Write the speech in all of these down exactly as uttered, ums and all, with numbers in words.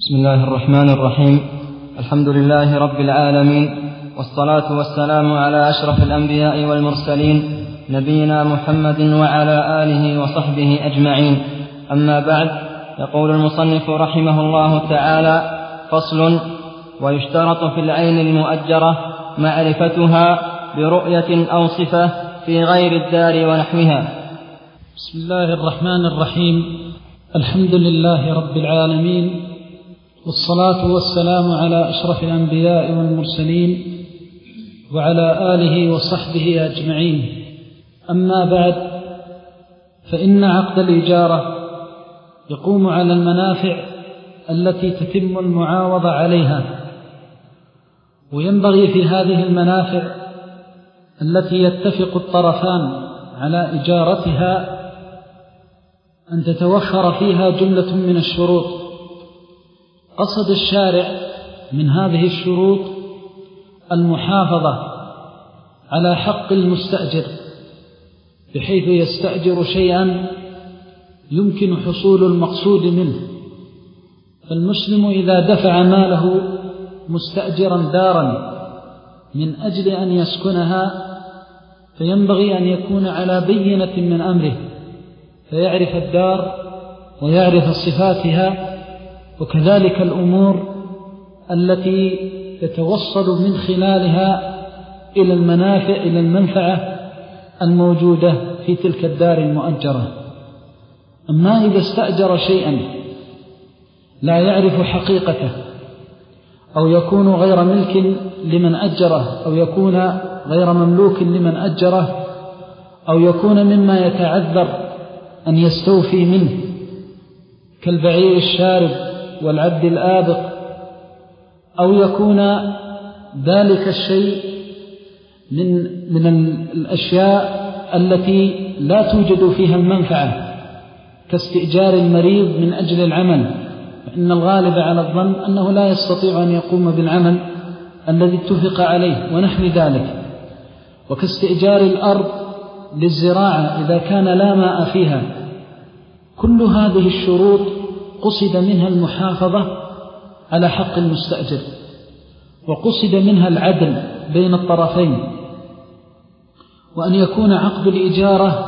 بسم الله الرحمن الرحيم. الحمد لله رب العالمين، والصلاة والسلام على أشرف الأنبياء والمرسلين نبينا محمد وعلى آله وصحبه أجمعين. أما بعد، يقول المصنف رحمه الله تعالى: فصل: ويشترط في العين المؤجرة معرفتها برؤية أو صفة في غير الدار ونحوها. بسم الله الرحمن الرحيم. الحمد لله رب العالمين، والصلاة والسلام على أشرف الأنبياء والمرسلين وعلى آله وصحبه أجمعين. أما بعد، فإن عقد الإجارة يقوم على المنافع التي تتم المعاوضة عليها، وينبغي في هذه المنافع التي يتفق الطرفان على إجارتها أن تتوفر فيها جملة من الشروط. قصد الشارع من هذه الشروط المحافظة على حق المستأجر، بحيث يستأجر شيئا يمكن حصول المقصود منه. فالمسلم إذا دفع ماله مستأجرا دارا من أجل أن يسكنها، فينبغي أن يكون على بينة من أمره، فيعرف الدار ويعرف صفاتها، وكذلك الأمور التي يتوصل من خلالها إلى المنافع إلى المنفعة الموجودة في تلك الدار المؤجرة. أما إذا استأجر شيئا لا يعرف حقيقته، أو يكون غير ملك لمن أجره، أو يكون غير مملوك لمن أجره، أو يكون مما يتعذر أن يستوفي منه كالبعير الشارب والعبد الآبق، أو يكون ذلك الشيء من من الأشياء التي لا توجد فيها المنفعة، كاستئجار المريض من أجل العمل، فإن الغالب على الظن أنه لا يستطيع أن يقوم بالعمل الذي اتفق عليه ونحو ذلك، وكاستئجار الأرض للزراعة إذا كان لا ماء فيها. كل هذه الشروط قصد منها المحافظة على حق المستأجر، وقصد منها العدل بين الطرفين، وأن يكون عقد الإجارة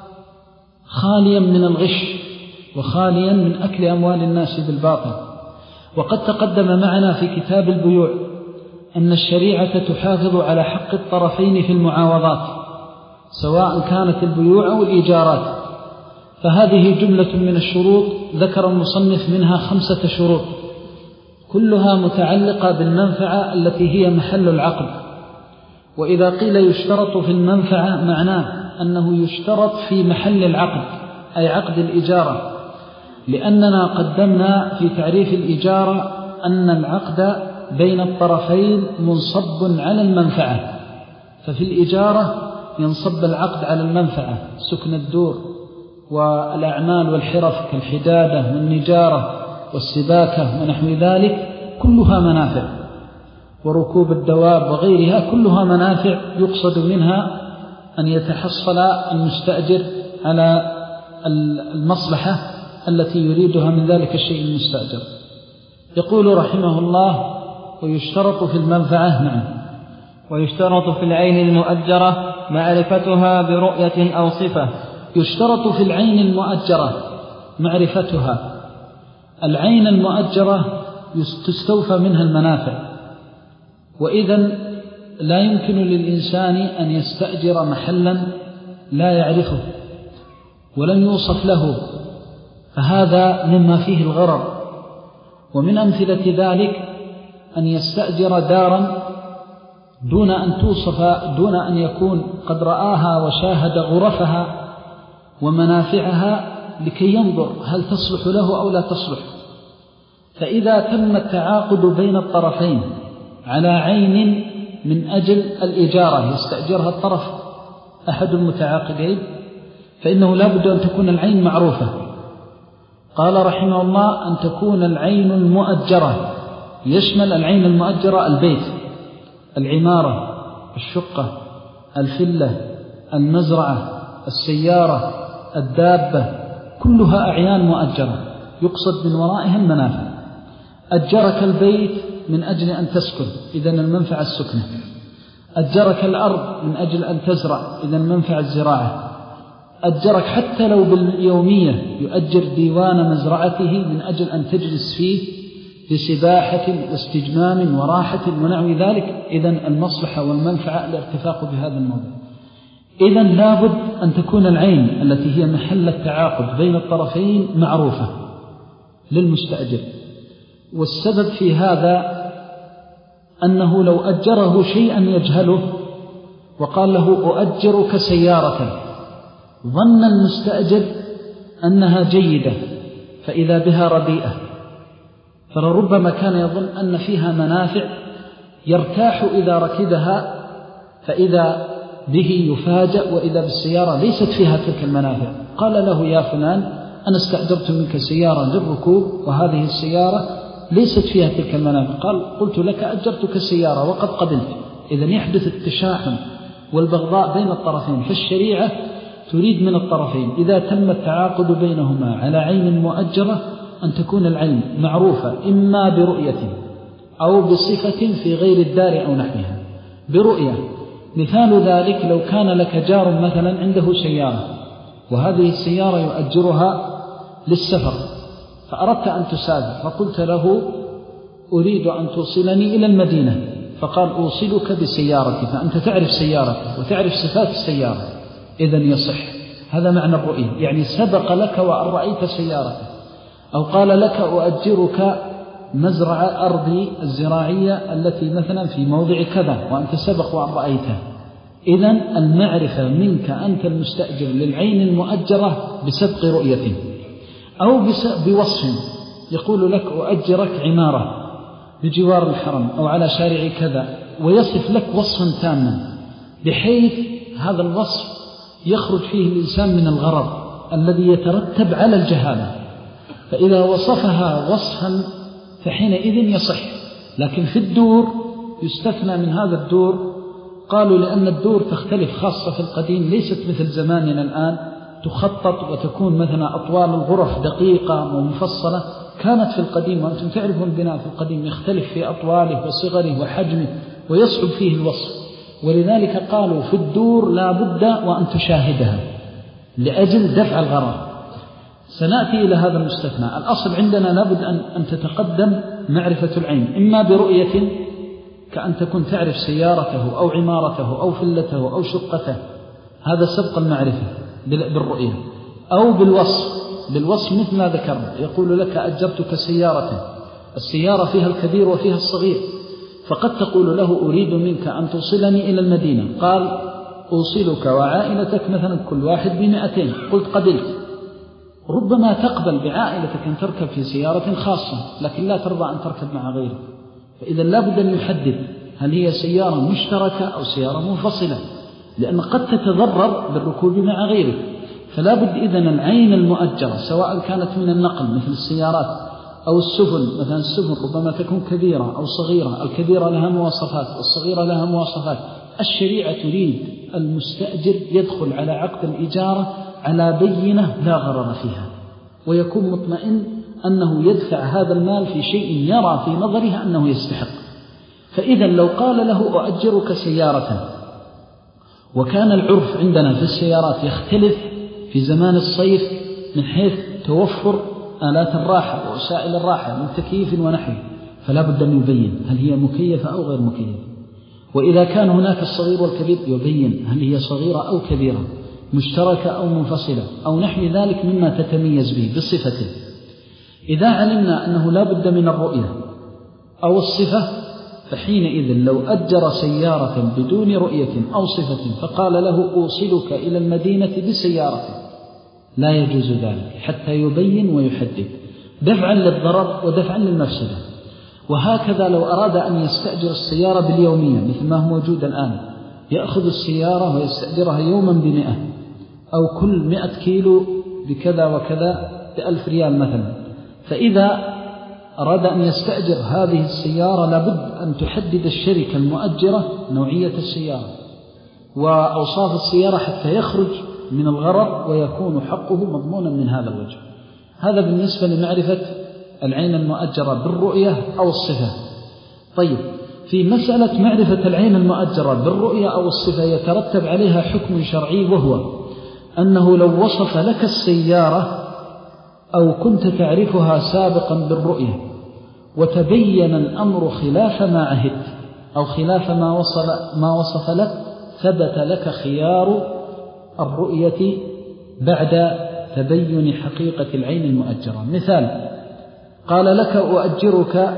خاليا من الغش وخاليا من أكل أموال الناس بالباطل. وقد تقدم معنا في كتاب البيوع أن الشريعة تحافظ على حق الطرفين في المعاوضات، سواء كانت البيوع أو الإيجارات. فهذه جملة من الشروط ذكر المصنف منها خمسة شروط، كلها متعلقة بالمنفعة التي هي محل العقد. وإذا قيل يشترط في المنفعة معناه أنه يشترط في محل العقد، أي عقد الإجارة، لأننا قدمنا في تعريف الإجارة أن العقد بين الطرفين منصب على المنفعة. ففي الإجارة ينصب العقد على المنفعة، سكن الدور والأعمال والحرف كالحدادة والنجارة والسباكة ونحو ذلك، كلها منافع، وركوب الدواب وغيرها كلها منافع يقصد منها أن يتحصل المستأجر على المصلحة التي يريدها من ذلك الشيء المستأجر. يقول رحمه الله: ويشترط في المنفعة. نعم. ويشترط في العين المؤجرة معرفتها برؤية أو صفة. يشترط في العين المؤجرة معرفتها. العين المؤجرة تستوفى منها المنافع، وإذا لا يمكن للإنسان أن يستأجر محلا لا يعرفه ولم يوصف له، فهذا مما فيه الغرر. ومن أمثلة ذلك أن يستأجر دارا دون أن توصف، دون أن يكون قد رآها وشاهد غرفها ومنافعها لكي ينظر هل تصلح له أو لا تصلح. فإذا تم التعاقد بين الطرفين على عين من أجل الإجارة يستأجرها الطرف أحد المتعاقدين، فإنه لا بد أن تكون العين معروفة. قال رحمه الله: أن تكون العين المؤجرة، يشمل العين المؤجرة البيت، العمارة، الشقة، الفلة، المزرعة، السيارة، الدابة، كلها أعيان مؤجرة يقصد من ورائها المنافع. أجرك البيت من أجل أن تسكن، إذن المنفعة السكنة. أجرك الأرض من أجل أن تزرع، إذن المنفعة الزراعة. أجرك حتى لو باليومية يؤجر ديوان مزرعته من أجل أن تجلس فيه بسباحة واستجمام وراحة ونحو ذلك، إذن المصلحة والمنفعة الارتفاق بهذا الموضوع. إذن لابد أن تكون العين التي هي محل التعاقد بين الطرفين معروفة للمستأجر. والسبب في هذا أنه لو أجره شيئا يجهله وقال له أؤجرك سيارة، ظن المستأجر أنها جيدة فإذا بها رديئة، فلربما كان يظن أن فيها منافع يرتاح إذا ركبها، فإذا به يفاجأ وإذا بالسيارة ليست فيها تلك المنافع. قال له يا فلان أنا استأجرت منك سيارة للركوب وهذه السيارة ليست فيها تلك المنافع. قال قلت لك أجرتك سيارة وقد قبلت. إذن يحدث التشاحن والبغضاء بين الطرفين. فالشريعة تريد من الطرفين إذا تم التعاقد بينهما على عين مؤجرة أن تكون العين معروفة، إما برؤية أو بصفة في غير الدار أو نحوها. برؤية مثال ذلك لو كان لك جار مثلا عنده سيارة وهذه السيارة يؤجرها للسفر، فأردت أن تسافر فقلت له أريد أن توصلني إلى المدينة، فقال أوصلك بسيارتي، فأنت تعرف سيارتي وتعرف صفات السيارة، إذن يصح. هذا معنى الرؤية، يعني سبق لك وأن رأيت سيارته. أو قال لك أؤجرك مزرعة أرضي الزراعية التي مثلا في موضع كذا وأنت سبق وأن رأيتها. إذن المعرفة منك أنت المستأجر للعين المؤجرة بسبق رؤيته. أو بوصف، يقول لك أؤجرك عمارة بجوار الحرم أو على شارع كذا، ويصف لك وصفا تاما بحيث هذا الوصف يخرج فيه الإنسان من الغرض الذي يترتب على الجهالة، فإذا وصفها وصفا فحينئذ يصح. لكن في الدور يستثنى من هذا الدور، قالوا لأن الدور تختلف، خاصة في القديم ليست مثل زماننا الآن تخطط وتكون مثلا أطوال الغرف دقيقة ومفصلة. كانت في القديم، وأنتم تعرفون البناء في القديم يختلف في أطواله وصغره وحجمه ويصعب فيه الوصف، ولذلك قالوا في الدور لا بد وأن تشاهدها لأجل دفع الغرض. سنأتي إلى هذا المستثنى. الأصل عندنا لابد أن, أن تتقدم معرفة العين، إما برؤية كأن تكون تعرف سيارته أو عمارته أو فلته أو شقته، هذا سبق المعرفة بالرؤية، أو بالوصف. بالوصف مثل ما ذكرنا، يقول لك أجرتك سيارة، السيارة فيها الكبير وفيها الصغير، فقد تقول له أريد منك أن توصلني إلى المدينة، قال أوصلك وعائلتك مثلا كل واحد بمئتين، قلت قبلت. ربما تقبل بعائلتك أن تركب في سيارة خاصة، لكن لا ترضى أن تركب مع غيرك. فإذا لابد أن يحدد هل هي سيارة مشتركة أو سيارة منفصلة، لأن قد تتضرر بالركوب مع غيرك. فلا بد إذن العين المؤجرة سواء كانت من النقل مثل السيارات أو السفن، مثلا السفن ربما تكون كبيرة أو صغيرة، الكبيرة لها مواصفات والصغيرة لها مواصفات. الشريعة تريد المستأجر يدخل على عقد الإجارة على بينة لا غرر فيها، ويكون مطمئن أنه يدفع هذا المال في شيء يرى في نظرها أنه يستحق. فإذا لو قال له أؤجرك سيارة، وكان العرف عندنا في السيارات يختلف في زمان الصيف من حيث توفر آلات الراحة ووسائل الراحة من تكييف ونحوه، فلا بد أن يبين هل هي مكيفة أو غير مكيفة. وإذا كان هناك الصغير والكبير يبين هل هي صغيرة أو كبيرة، مشتركة أو منفصلة أو نحو ذلك مما تتميز به بصفته. إذا علمنا أنه لا بد من الرؤية أو الصفة، فحينئذ لو أجر سيارة بدون رؤية أو صفة فقال له أوصلك إلى المدينة بسيارة، لا يجوز ذلك حتى يبين ويحدد، دفعا للضرر ودفعا للمفسدة. وهكذا لو أراد أن يستأجر السيارة باليومية مثل ما هو موجود الآن، يأخذ السيارة ويستأجرها يوما بمئة، أو كل مئة كيلو بكذا وكذا بألف ريال مثلا. فإذا أراد أن يستأجر هذه السيارة لابد أن تحدد الشركة المؤجرة نوعية السيارة وأوصاف السيارة حتى يخرج من الغرر ويكون حقه مضمونا من هذا الوجه. هذا بالنسبة لمعرفة العين المؤجرة بالرؤية أو الصفة. طيب، في مسألة معرفة العين المؤجرة بالرؤية أو الصفة يترتب عليها حكم شرعي، وهو أنه لو وصف لك السيارة أو كنت تعرفها سابقا بالرؤية وتبين الأمر خلاف ما عهدت أو خلاف ما وصل ما وصف لك، ثبت لك خيار الرؤية بعد تبين حقيقة العين المؤجرة. مثال، قال لك أؤجرك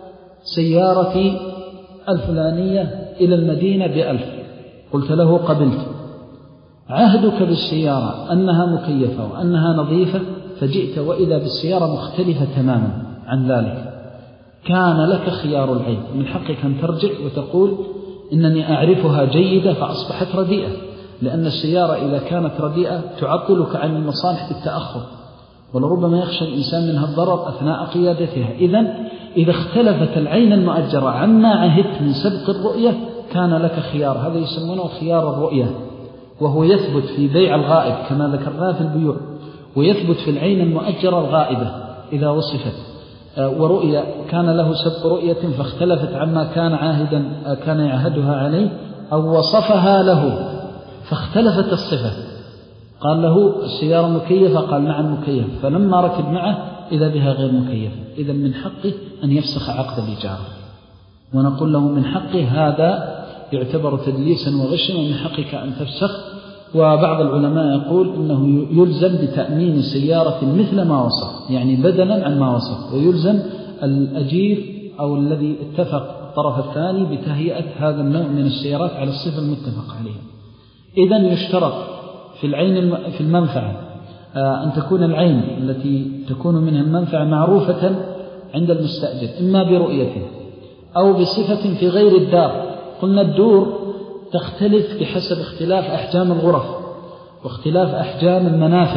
سيارتي الفلانية إلى المدينة بألف، قلت له قبلت. عهدك بالسيارة أنها مكيفة وأنها نظيفة، فجئت وإذا بالسيارة مختلفة تماما عن ذلك، كان لك خيار العين، من حقك أن ترجع وتقول إنني أعرفها جيدة فأصبحت رديئة، لأن السيارة إذا كانت رديئة تعطلك عن المصالح بالتأخر، ولربما يخشى الإنسان منها الضرر أثناء قيادتها. إذن إذا اختلفت العين المؤجرة عما عهدت من سبق الرؤية كان لك خيار، هذا يسمونه خيار الرؤية، وهو يثبت في بيع الغائب كما ذكرناه في البيوع، ويثبت في العين المؤجرة الغائبة إذا وصفت ورؤية كان له سبق رؤية فاختلفت عما كان عاهدا كان يعهدها عليه، أو وصفها له فاختلفت الصفة، قال له السيارة مكيفة، قال نعم مكيفة، فلما ركب معه إذا بها غير مكيفة، إذا من حقه أن يفسخ عقد الإجارة، ونقول له من حقه هذا يعتبر تدليسا وغشا ومن حقك أن تفسخ. وبعض العلماء يقول إنه يلزم بتأمين سيارة مثل ما وصف، يعني بدلا عن ما وصف، ويلزم الأجير أو الذي اتفق الطرف الثاني بتهيئة هذا النوع من السيارات على الصفة المتفق عليها. إذن يشترط في العين في المنفعة أن تكون العين التي تكون منها المنفعة معروفة عند المستأجر، إما برؤيته أو بصفة في غير الدار. قلنا الدور تختلف بحسب اختلاف أحجام الغرف واختلاف أحجام المنافع،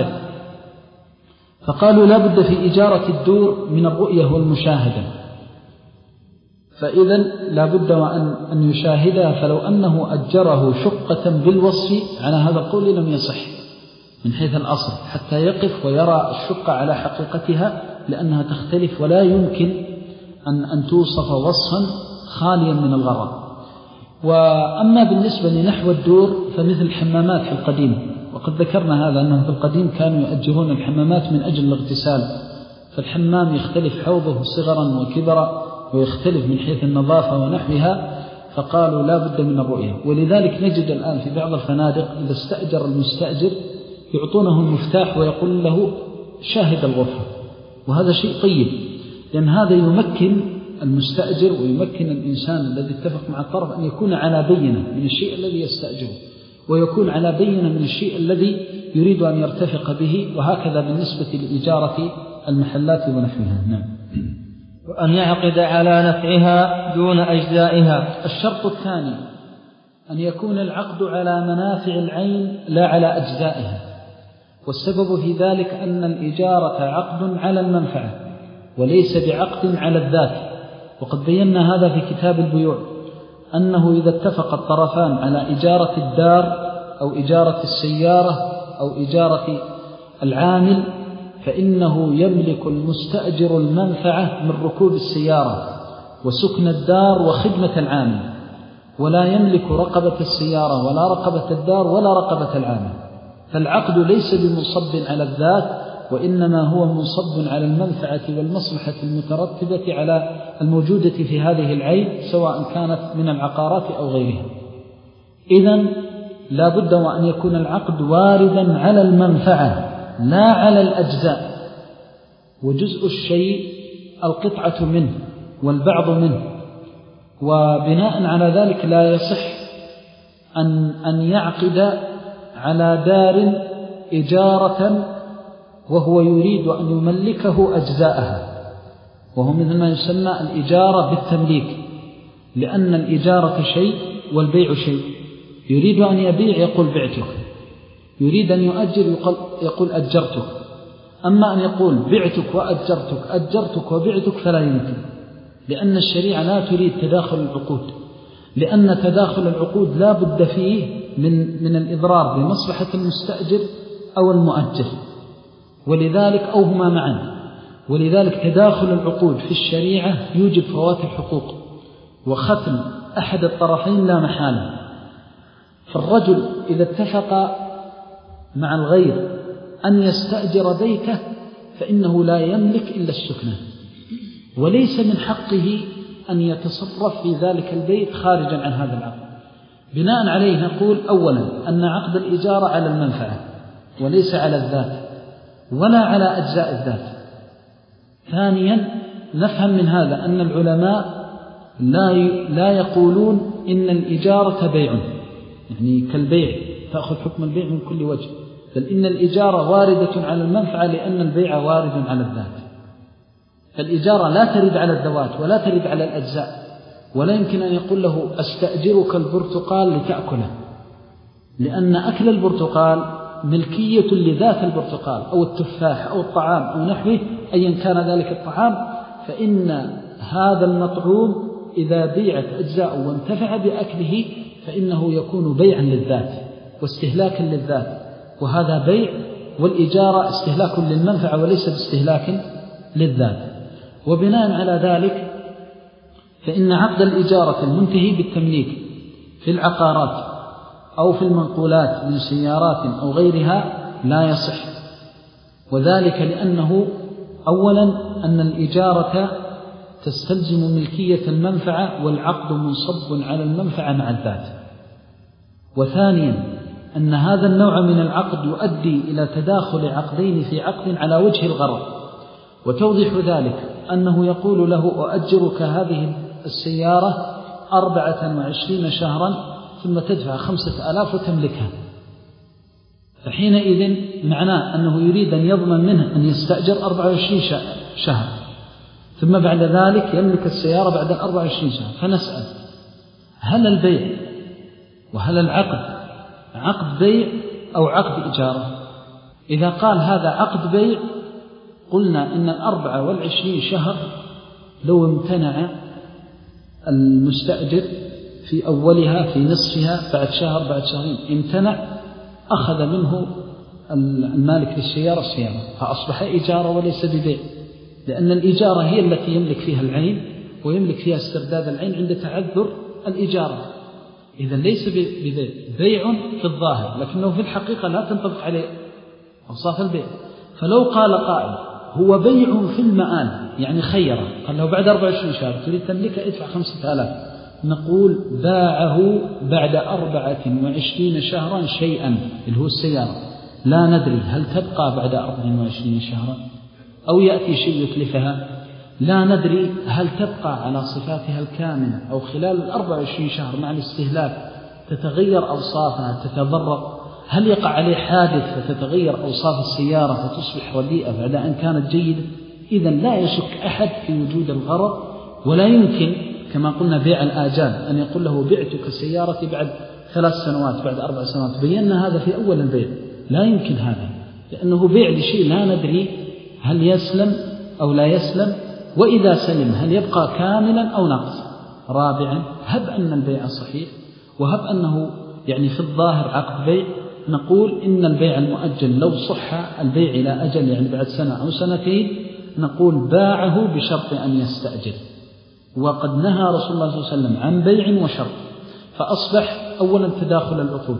فقالوا لا بد في إجارة الدور من الرؤية والمشاهدة، فإذا لا بد أن يشاهدها، فلو أنه أجره شقة بالوصف على هذا القول لم يصح من حيث الأصل حتى يقف ويرى الشقة على حقيقتها، لأنها تختلف ولا يمكن أن, أن توصف وصفا خاليا من الغرض. وأما بالنسبة لنحو الدور فمثل الحمامات في القديم، وقد ذكرنا هذا أنهم في القديم كانوا يؤجرون الحمامات من أجل الاغتسال، فالحمام يختلف حوضه صغرا وكبرا ويختلف من حيث النظافة ونحوها، فقالوا لا بد من الرؤية. ولذلك نجد الآن في بعض الفنادق إذا استأجر المستأجر يعطونه المفتاح ويقول له شاهد الغرفة، وهذا شيء طيب، لأن هذا يمكن المستأجر ويمكن الإنسان الذي اتفق مع الطرف أن يكون على بينة من الشيء الذي يستأجره، ويكون على بينة من الشيء الذي يريد أن يرتفق به، وهكذا بالنسبة لإجارة المحلات ونحوها. نعم. وأن يعقد على نفعها دون أجزائها. الشرط الثاني أن يكون العقد على منافع العين لا على أجزائها، والسبب في ذلك أن الإجارة عقد على المنفعة وليس بعقد على الذات، وقد بينا هذا في كتاب البيوع، أنه إذا اتفق الطرفان على إجارة الدار أو إجارة السيارة أو إجارة العامل فإنه يملك المستأجر المنفعة من ركوب السيارة وسكن الدار وخدمة العامل، ولا يملك رقبة السيارة ولا رقبة الدار ولا رقبة العامل. فالعقد ليس بمنصب على الذات، وإنما هو منصب على المنفعة والمصلحة المترتبة على الموجودة في هذه العين سواء كانت من العقارات أو غيرها. إذن لا بد وأن يكون العقد واردا على المنفعة لا على الأجزاء، وجزء الشيء القطعة منه والبعض منه، وبناء على ذلك لا يصح أن, أن يعقد على دار إجارة وهو يريد أن يملكه أجزاءها، وهو مثل ما يسمى الإجارة بالتمليك، لأن الإجارة شيء والبيع شيء. يريد أن يبيع يقول بعتك، يريد أن يؤجر يقول أجرتك. أما أن يقول بعتك وأجرتك أجرتك وبعتك فلا يمكن، لأن الشريعة لا تريد تداخل العقود، لأن تداخل العقود لا بد فيه من, من الإضرار بمصلحة المستأجر أو المؤجر، ولذلك أو هما معا. ولذلك تداخل العقود في الشريعة يوجب فوات الحقوق وختم أحد الطرفين لا محالة. فالرجل إذا اتفق مع الغير أن يستأجر بيته فإنه لا يملك إلا السكنة، وليس من حقه أن يتصرف في ذلك البيت خارجا عن هذا العقد. بناء عليه نقول أولا أن عقد الإجارة على المنفعة وليس على الذات ولا على أجزاء الذات. ثانيا نفهم من هذا أن العلماء لا لا يقولون إن الإجارة بيع، يعني كالبيع تأخذ حكم البيع من كل وجه، بل إن الإجارة واردة على المنفعة لأن البيع وارد على الذات. فالإجارة لا ترد على الذوات ولا ترد على الأجزاء، ولا يمكن أن يقول له أستأجرك البرتقال لتأكله، لأن أكل البرتقال ملكية لذات البرتقال أو التفاح أو الطعام أو نحوه أيا كان ذلك الطعام، فإن هذا المطعوم إذا بيعت أجزاء وانتفع بأكله فإنه يكون بيعا للذات واستهلاكا للذات، وهذا بيع، والإجارة استهلاك للمنفعة وليس باستهلاك للذات. وبناء على ذلك فإن عقد الإجارة المنتهي بالتمليك في العقارات أو في المنقولات من سيارات أو غيرها لا يصح، وذلك لأنه أولا أن الإجارة تستلزم ملكية المنفعة والعقد منصب على المنفعة مع الذات. وثانيا أن هذا النوع من العقد يؤدي إلى تداخل عقدين في عقد على وجه الغرض، وتوضيح ذلك أنه يقول له أؤجرك هذه السيارة أربعة وعشرين شهرا ثم تدفع خمسة آلاف وتملكها، فحينئذ معناه أنه يريد أن يضمن منه أن يستأجر أربعة وعشرين شهر ثم بعد ذلك يملك السيارة بعد أربعة وعشرين شهر. فنسأل هل البيع وهل العقد عقد بيع أو عقد إجارة؟ إذا قال هذا عقد بيع قلنا إن الأربعة والعشرين شهر لو امتنع المستأجر في أولها في نصفها بعد شهر بعد شهرين امتنع أخذ منه المالك للسيارة السيارة، فأصبح إجارة وليس ببيع، لأن الإجارة هي التي يملك فيها العين ويملك فيها استرداد العين عند تعذر الإجارة. إذا ليس ببيع، بيع في الظاهر لكنه في الحقيقة لا تنطبق عليه أوصاف البيع. فلو قال قائل هو بيع في المآل، يعني خيره قال له بعد أربعة وعشرين شهر تريد تملك ادفع خمسة آلاف، نقول باعه بعد أربعة وعشرين شهرا شيئا اللي هو السيارة، لا ندري هل تبقى بعد أربعة وعشرين شهرا أو يأتي شيء يتلفها، لا ندري هل تبقى على صفاتها الكامنة أو خلال الأربع وعشرين شهر مع الاستهلاك تتغير أوصافها تتضرر، هل يقع عليه حادث فتتغير أوصاف السيارة فتصبح رديئة بعد أن كانت جيدة. إذن لا يشك أحد في وجود الغرض، ولا يمكن كما قلنا بيع الآجال أن يقول له بعتك سيارتي بعد ثلاث سنوات بعد أربع سنوات، بينا هذا في أول البيع، لا يمكن هذا لأنه بيع لشيء لا ندري هل يسلم أو لا يسلم، وإذا سلم هل يبقى كاملا أو نقص. رابعا هب أن البيع صحيح وهب أنه يعني في الظاهر عقد بيع، نقول إن البيع المؤجل لو صح البيع إلى أجل يعني بعد سنة أو سنتين نقول باعه بشرط أن يستأجر، وقد نهى رسول الله صلى الله عليه وسلم عن بيع وشرط، فأصبح أولا تداخل العقود،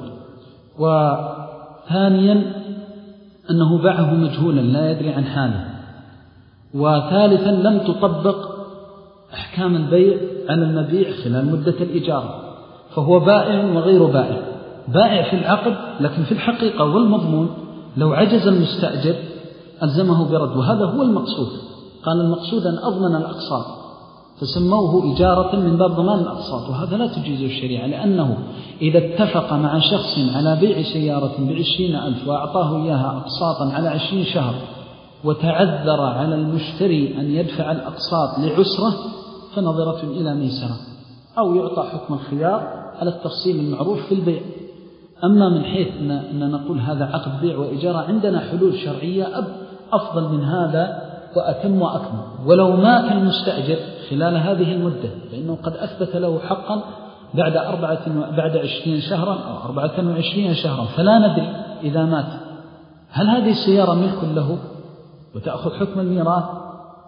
وثانيا أنه باعه مجهولا لا يدري عن حاله، وثالثا لم تطبق أحكام البيع على المبيع خلال مدة الإجارة، فهو بائع وغير بائع، بائع في العقد لكن في الحقيقة والمضمون لو عجز المستأجر ألزمه برد، وهذا هو المقصود. قال المقصود أن أضمن الأقساط، فسموه إجارة من باب ضمان الأقساط، وهذا لا تجيزه الشريعة، لأنه إذا اتفق مع شخص على بيع سيارة بعشرين ألف وأعطاه إياها أقساطا على عشرين شهر وتعذر على المشتري أن يدفع الأقساط لعسرة فنظرة إلى ميسرة، أو يعطى حكم الخيار على التفصيل المعروف في البيع. أما من حيث أن نقول هذا عقد بيع وإجارة، عندنا حلول شرعية أفضل من هذا وأتم وأكمل. ولو مات المستأجر خلال هذه المدة فإنه قد أثبت له حقا بعد أربعة بعد عشرين شهرا أو أربعة وعشرين شهرا، فلا ندري إذا مات هل هذه السيارة ملك له وتأخذ حكم الميراث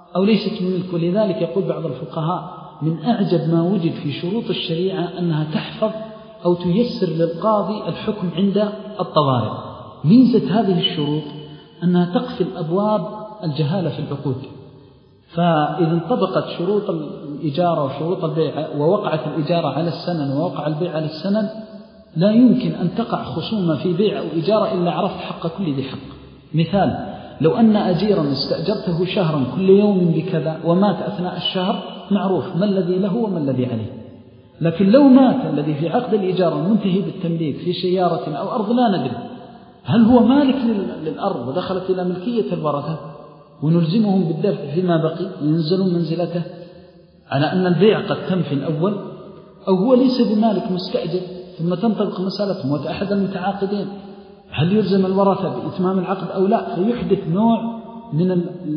أو ليست بملك. ولذلك يقول بعض الفقهاء من أعجب ما وجد في شروط الشريعة أنها تحفظ أو تيسر للقاضي الحكم عند الطوارئ. ميزة هذه الشروط أنها تقفل أبواب الجهالة في العقود. فإذا انطبقت شروط الإجارة وشروط البيع ووقعت الإجارة على السنن ووقع البيع على السنن لا يمكن أن تقع خصومة في بيع أو إجارة إلا عرفت حق كل ذي حق. مثال: لو أن أجيرا استأجرته شهرا كل يوم بكذا ومات أثناء الشهر معروف ما الذي له وما الذي عليه. لكن لو مات الذي في عقد الإجارة منتهي بالتمليك في سيارة أو أرض لا ندري هل هو مالك للأرض ودخلت إلى ملكية الورثة ونلزمهم بالدفع فيما بقي وينزلون منزلته على أن البيع قد تم في الأول، أو هو ليس بمالك مستأجر ثم تنطبق مسألة موت أحد المتعاقدين هل يلزم الورثة بإتمام العقد أو لا، فيحدث نوع من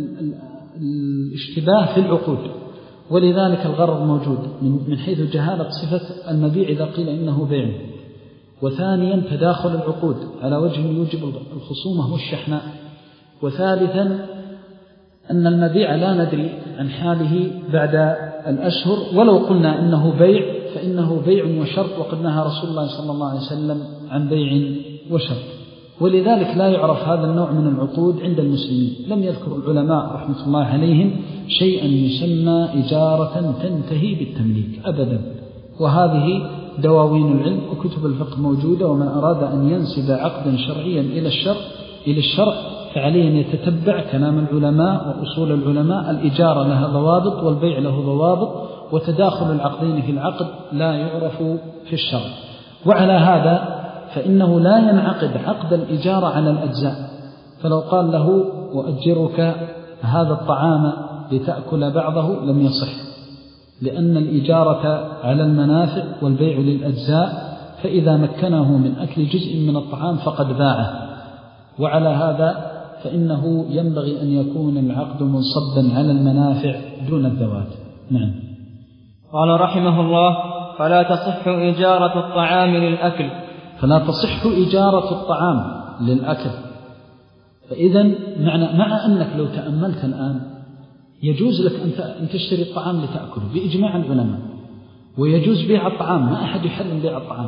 الاشتباه في العقود. ولذلك الغرض موجود من حيث جهالة صفة المبيع إذا قيل إنه بيع. وثانيا تداخل العقود على وجه يوجب الخصومة والشحناء. وثالثا أن المبيع لا ندري عن حاله بعد الأشهر، ولو قلنا إنه بيع فإنه بيع وشرط، وقد نهى رسول الله صلى الله عليه وسلم عن بيع وشرط. ولذلك لا يعرف هذا النوع من العقود عند المسلمين. لم يذكر العلماء رحمة الله عليهم شيئا يسمى إجارة تنتهي بالتمليك أبدا. وهذه دواوين العلم وكتب الفقه موجودة، ومن أراد أن ينسب عقدا شرعيا إلى الشرع إلى الشرع فعليه أن يتتبع كلام العلماء وأصول العلماء. الإجارة لها ضوابط والبيع له ضوابط، وتداخل العقدين في العقد لا يعرف في الشرع. وعلى هذا فإنه لا ينعقد عقد الإجارة على الأجزاء. فلو قال له وأجرك هذا الطعام لتأكل بعضه لم يصح، لأن الإجارة على المنافع والبيع للأجزاء، فإذا مكنه من أكل جزء من الطعام فقد باعه. وعلى هذا فإنه ينبغي أن يكون العقد منصبا على المنافع دون الذوات. نعم. قال رحمه الله: فلا تصح إجارة الطعام للأكل. فلا تصح إجارة الطعام للأكل. فإذا معنى مع أنك لو تأملت الآن يجوز لك أن تشتري الطعام لتأكله بإجماع العلماء، ويجوز بيع الطعام، ما أحد يحرم بيع الطعام.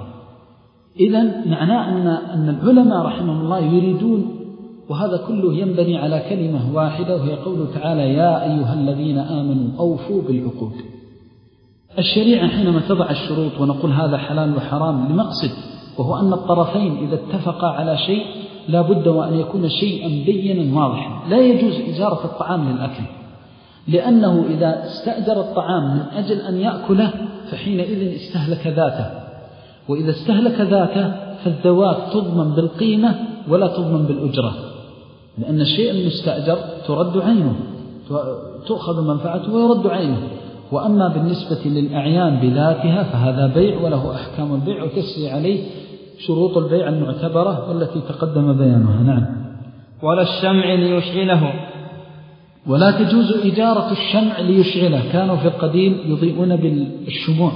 إذن معناه أن أن العلماء رحمهم الله يريدون، وهذا كله ينبني على كلمة واحدة وهي قوله تعالى: يا أيها الذين آمنوا أوفوا بالعقود. الشريعة حينما تضع الشروط ونقول هذا حلال وحرام لمقصد، وهو أن الطرفين إذا اتفقا على شيء لا بد وأن يكون شيئا بينا واضحا. لا يجوز إجارة الطعام للأكل، لأنه إذا استأجر الطعام من أجل أن يأكله فحينئذ استهلك ذاته، وإذا استهلك ذاته فالذوات تضمن بالقيمة ولا تضمن بالأجرة، لأن الشيء المستأجر ترد عينه، تأخذ منفعته ويرد عينه. وأما بالنسبة للأعيان بذاتها فهذا بيع وله أحكام البيع وتسري عليه شروط البيع المعتبرة والتي تقدم بيانها. نعم. ولا الشمع ليشعله. ولا تجوز إجارة الشمع ليشعله. كانوا في القديم يضيئون بالشموع،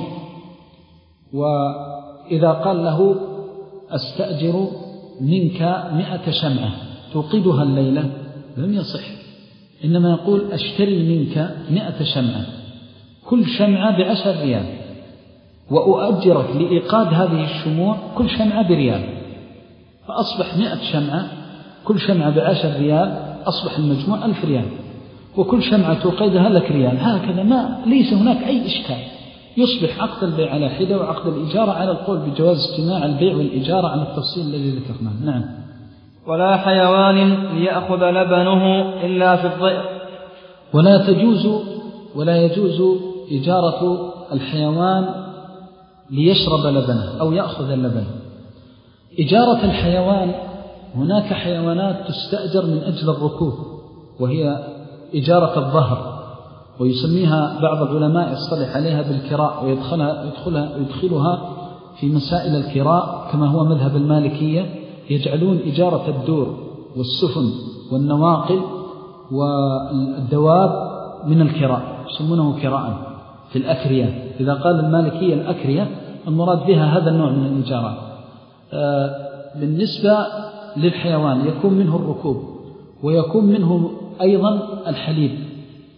وإذا قال له أستأجر منك مئة شمعة توقدها الليلة لم يصح، إنما يقول أشتري منك مئة شمعة، كل شمعة بعشر ريال، وأؤجرك لإيقاد هذه الشموع كل شمعة بريال، فأصبح مئة شمعة كل شمعة بعشر ريال، أصبح المجموع ألف ريال، وكل شمعة توقدها لك ريال. هكذا ما ليس هناك أي إشكال، يصبح عقد البيع على حدة وعقد الإجارة على القول بجواز اجتماع البيع والإجارة على التفصيل الذي ذكرناه. نعم. ولا حيوان ليأخذ لبنه إلا في الضئر. ولا تجوز ولا يجوز إجارة الحيوان ليشرب لبنه أو يأخذ اللبن. إجارة الحيوان، هناك حيوانات تستأجر من أجل الركوب وهي إجارة الظهر، ويسميها بعض العلماء يصطلح عليها بالكراء ويدخلها يدخلها يدخلها في مسائل الكراء كما هو مذهب المالكية، يجعلون إجارة الدور والسفن والنواقل والدواب من الكراء، يسمونه كراء في الأكرية. إذا قال المالكية الأكرية المراد بها هذا النوع من الإجارات. بالنسبة للحيوان يكون منه الركوب ويكون منه أيضا الحليب،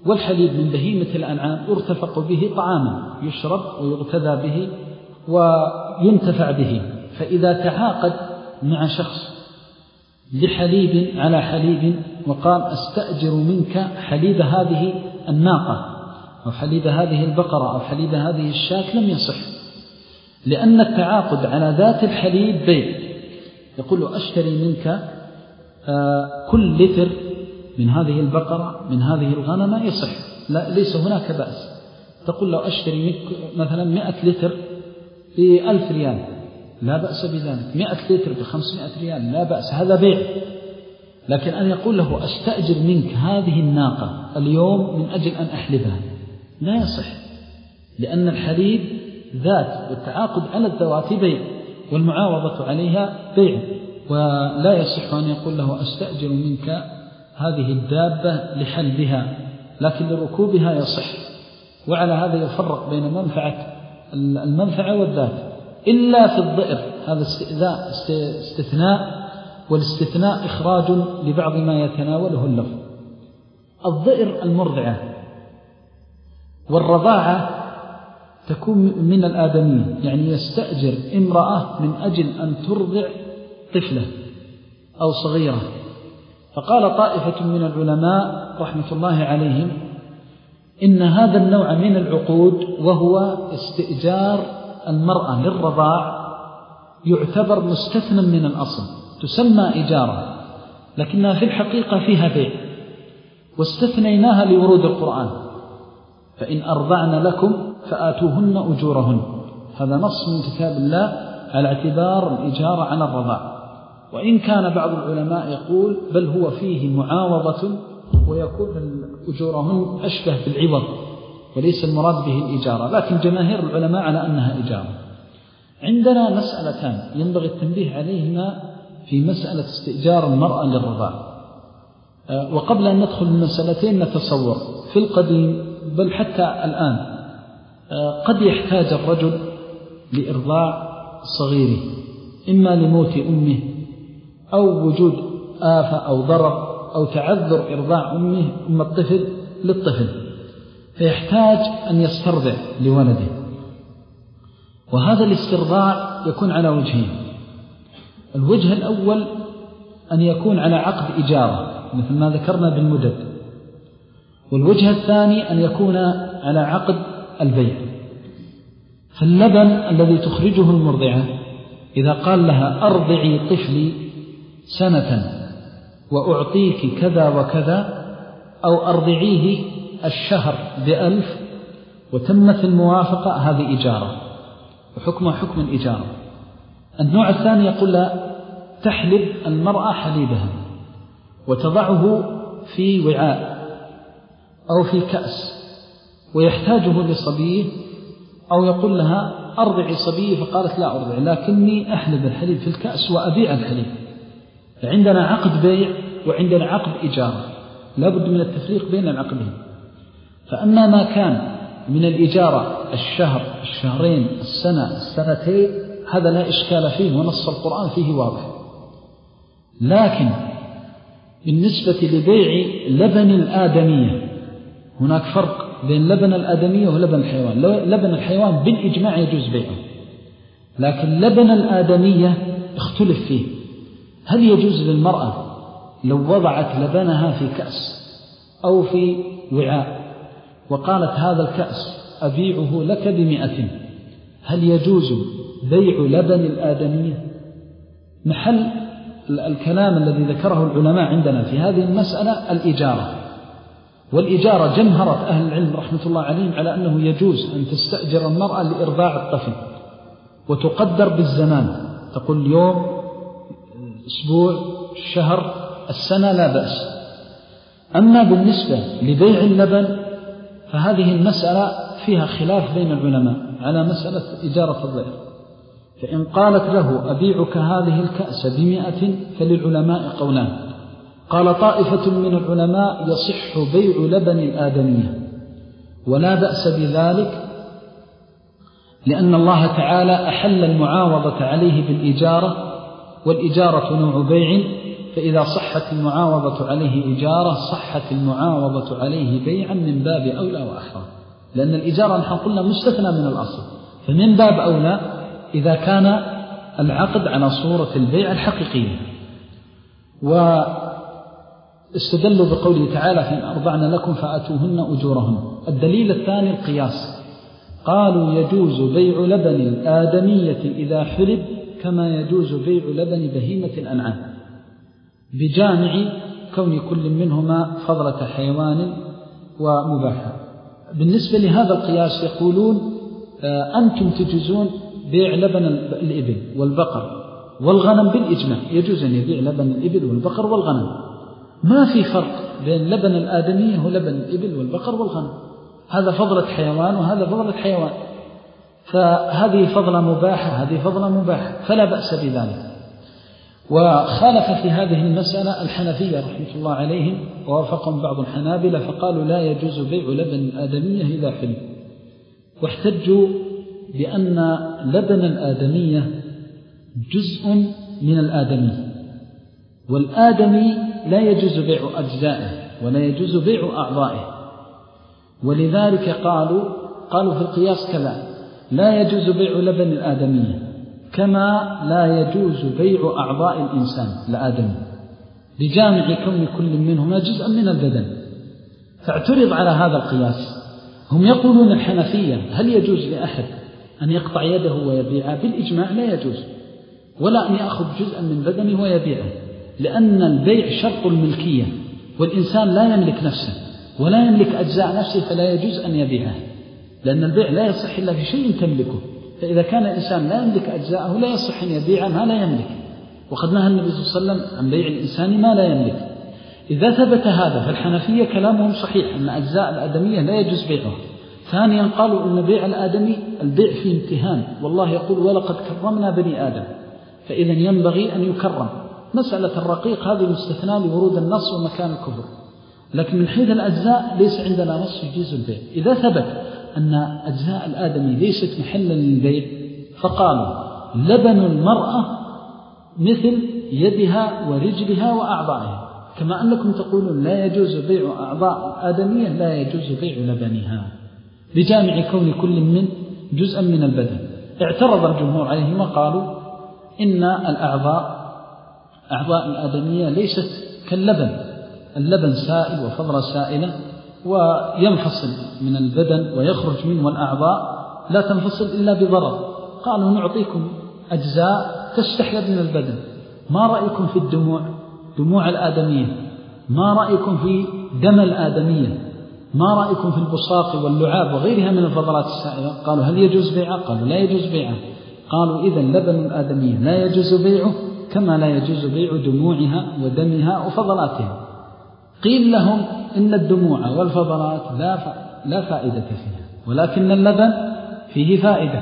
والحليب من بهيمة الأنعام يرتفق به طعاما يشرب ويغتذى به وينتفع به. فإذا تعاقد مع شخص لحليب على حليب وقال أستأجر منك حليب هذه الناقة أو حليب هذه البقرة أو حليب هذه الشاة، لم يصح، لأن التعاقد على ذات الحليب بيع. يقول له أشتري منك كل لتر من هذه البقرة من هذه الغنم، يصح، لا ليس هناك بأس. تقول له أشتري منك مثلا مئة لتر بألف ريال، لا بأس بذلك. مئة لتر بخمسمائة ريال لا بأس، هذا بيع. لكن أن يقول له أستأجر منك هذه الناقة اليوم من أجل أن أحلبها، لا يصح، لأن الحليب ذات والتعاقد على الذوات بيع والمعاوضة عليها بيع، ولا يصح أن يقول له أستأجر منك هذه الدابة لحلبها، لكن لركوبها يصح. وعلى هذا يفرق بين منفعة المنفعة والذات، إلا في الضئر، هذا استثناء، والاستثناء إخراج لبعض ما يتناوله اللفظ. الضئر المرضعة والرضاعة تكون من الآدمية، يعني يستأجر امرأة من أجل أن ترضع طفلة أو صغيرة. فقال طائفة من العلماء رحمة الله عليهم إن هذا النوع من العقود وهو استئجار المرأة للرضاع يعتبر مستثنى من الأصل، تسمى إجارة، لكنها في الحقيقة فيها بيع، واستثنيناها لورود القرآن: فإن أرضعن لكم فآتوهن أجورهن. هذا نص من كتاب الله على اعتبار الإجارة على الرضاع. وإن كان بعض العلماء يقول بل هو فيه معاوضة ويكون أجورهن أشبه بالعوض وليس المراد به الإجارة، لكن جماهير العلماء على أنها إجارة. عندنا مسألتان ينبغي التنبيه عليهما في مسألة استئجار المرأة للرضاع. وقبل أن ندخل المسألتين نتصور في القديم بل حتى الآن قد يحتاج الرجل لإرضاع صغيره، إما لموت أمه أو وجود آفة أو ضرر أو تعذر إرضاع أمه أم الطفل للطفل، فيحتاج أن يسترضع لولده. وهذا الاسترضاع يكون على وجهين: الوجه الأول أن يكون على عقد إجارة مثل ما ذكرنا بالمدد، والوجه الثاني أن يكون على عقد البيع. فاللبن الذي تخرجه المرضعة إذا قال لها أرضعي طفلي سنة وأعطيك كذا وكذا، أو أرضعيه الشهر بألف وتمت الموافقة، هذه إجارة وحكمها حكم الإجارة. النوع الثاني يقول لا، تحلب المرأة حليبها وتضعه في وعاء أو في كأس ويحتاجه لصبيه، أو يقول لها أرضعي صبيه فقالت لا أرضع لكني أحلب الحليب في الكأس وأبيع الحليب. فعندنا عقد بيع وعندنا عقد إجارة، لا بد من التفريق بين العقدين. فأما ما كان من الإجارة الشهر الشهرين السنة السنتين هذا لا إشكال فيه ونص القرآن فيه واضح. لكن بالنسبة لبيع لبن الآدمية هناك فرق بين لبن الآدمية ولبن الحيوان. لبن الحيوان بالإجماع يجوز بيعه، لكن لبن الآدمية اختلف فيه. هل يجوز للمرأة لو وضعت لبنها في كأس أو في وعاء وقالت هذا الكأس أبيعه لك بمئة، هل يجوز بيع لبن الآدمية؟ محل الكلام الذي ذكره العلماء عندنا في هذه المسألة الإجارة. والإجارة جمهرت أهل العلم رحمة الله عليهم على أنه يجوز أن تستأجر المرأة لإرضاع الطفل وتقدر بالزمان، تقول اليوم، أسبوع، الشهر، السنة، لا بأس. أما بالنسبة لبيع اللبن فهذه المسألة فيها خلاف بين العلماء على مسألة إجارة الضيف. فإن قالت له أبيعك هذه الكأس بمئة فللعلماء قولان. قال طائفة من العلماء يصح بيع لبن الآدمية ولا بأس بذلك، لأن الله تعالى أحل المعاوضة عليه بالإجارة، والإجارة نوع بيع فإذا صحت المعاوضة عليه إجارة صحت المعاوضة عليه بيعا من باب أولى وأحرى، لأن الإجارة نحن قلنا مستثنى من الأصل، فمن باب أولى إذا كان العقد على صورة البيع الحقيقية. واستدلوا بقوله تعالى فإن أرضعن لكم فآتوهن أجورهن. الدليل الثاني القياس، قالوا يجوز بيع لبن الآدمية إذا حلب كما يجوز بيع لبن بهيمة الأنعام، بجامع كون كل منهما فضلة حيوان ومباحة. بالنسبة لهذا القياس يقولون أنتم تجوزون بيع لبن الإبل والبقر والغنم بالإجماع، يجوز أن يبيع لبن الإبل والبقر والغنم، ما في فرق بين لبن الآدمية ولبن الإبل والبقر والغنم، هذا فضلة حيوان وهذا فضلة حيوان، فهذه فضلة مباحة هذه فضلة مباحة، فلا بأس بذلك. وخالف في هذه المسألة الحنفية رحمة الله عليهم، ووافقهم بعض الحنابلة فقالوا لا يجوز بيع لبن الآدمية إذا حلب، واحتجوا بأن لبن الآدمية جزء من الآدمي، والآدمي لا يجوز بيع أجزائه ولا يجوز بيع أعضائه، ولذلك قالوا قالوا في القياس كذا لا يجوز بيع لبن الآدمية كما لا يجوز بيع أعضاء الإنسان الآدمي، لجامع كون كل منهما جزءا من البدن. فاعترض على هذا القياس. هم يقولون الحنفية هل يجوز لأحد أن يقطع يده ويبيعها؟ بالإجماع لا يجوز، ولا أن يأخذ جزءا من بدنه ويبيعه، لأن البيع شرط الملكية، والإنسان لا يملك نفسه ولا يملك أجزاء نفسه، فلا يجوز أن يبيعه، لأن البيع لا يصح إلا في شيء تملكه، فإذا كان الإنسان لا يملك أجزاءه لا يصح أن يبيع ما لا يملك، وقد نهى النبي صلى الله عليه وسلم عن بيع الإنسان ما لا يملك. إذا ثبت هذا فالحنفية كلامهم صحيح أن أجزاء الآدمية لا يجوز بيعها. ثانيا قالوا أن بيع الآدمي البيع فيه امتهان، والله يقول ولقد كرمنا بني آدم، فإذا ينبغي أن يكرم. مسألة الرقيق هذه مستثنى لورود النص ومكان الكفر، لكن من حيث الأجزاء ليس عندنا نص يجيز البيع. إذا ثبت أن أجزاء الآدمي ليست محلا للبيع فقالوا لبن المرأة مثل يدها ورجلها وأعضائها، كما أنكم تقولون لا يجوز بيع أعضاء الآدمية لا يجوز بيع لبنها، بجامع كون كل من جزءا من البدن. اعترض الجمهور عليهما، قالوا إن الأعضاء أعضاء الآدمية ليست كاللبن، اللبن سائل وفضلة سائلة وينفصل من البدن ويخرج منه، والأعضاء لا تنفصل إلا بضرر. قالوا نعطيكم أجزاء تستحلب من البدن، ما رأيكم في الدموع دموع الآدمية، ما رأيكم في دم الآدمية، ما رأيكم في البصاق واللعاب وغيرها من الفضلات السائلة؟ قالوا هل يجوز بيعه؟ قالوا لا يجوز بيعه. قالوا إذا لبن الآدمية لا يجوز بيعه كما لا يجوز بيع دموعها ودمها وفضلاتها. قيل لهم إن الدموع والفضلات لا لا فائدة فيها، ولكن اللبن فيه فائدة.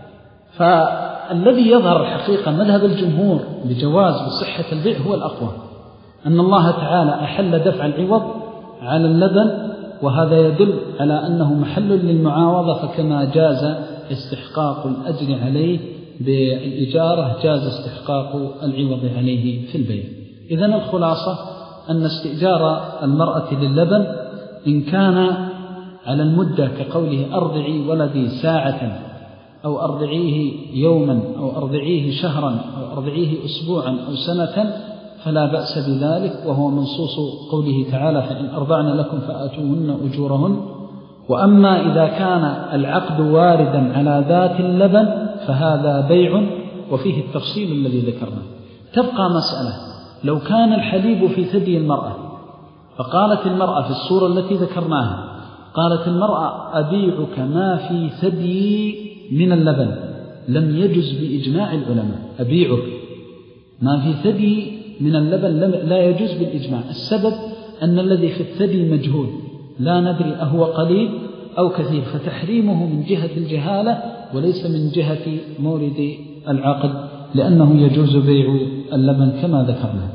فالذي يظهر الحقيقة مذهب الجمهور بجواز وصحة البيع هو الأقوى، أن الله تعالى أحل دفع العوض على اللبن، وهذا يدل على أنه محل للمعاوضة، فكما جاز استحقاق الأجر عليه بالإجارة جاز استحقاق العوض عليه في البيع. إذن الخلاصة أن استئجار المرأة للبن إن كان على المدة كقوله أرضعي ولدي ساعة أو أرضعيه يوما أو أرضعيه شهرا أو أرضعيه أسبوعا أو سنة فلا بأس بذلك، وهو منصوص قوله تعالى فإن أرضعن لكم فآتوهن أجورهن. وأما إذا كان العقد واردا على ذات اللبن فهذا بيع، وفيه التفصيل الذي ذكرنا. تبقى مسألة، لو كان الحليب في ثدي المرأة فقالت المرأة في الصورة التي ذكرناها، قالت المرأة أبيعك ما في ثدي من اللبن، لم يجز بإجماع العلماء. أبيعك ما في ثدي من اللبن لا يجوز بالإجماع. السبب أن الذي في الثدي مجهول، لا ندري أهو قليل أو كثير، فتحريمه من جهة الجهالة وليس من جهة مورد العقد، لأنه يجوز بيع اللبن كما ذكرنا.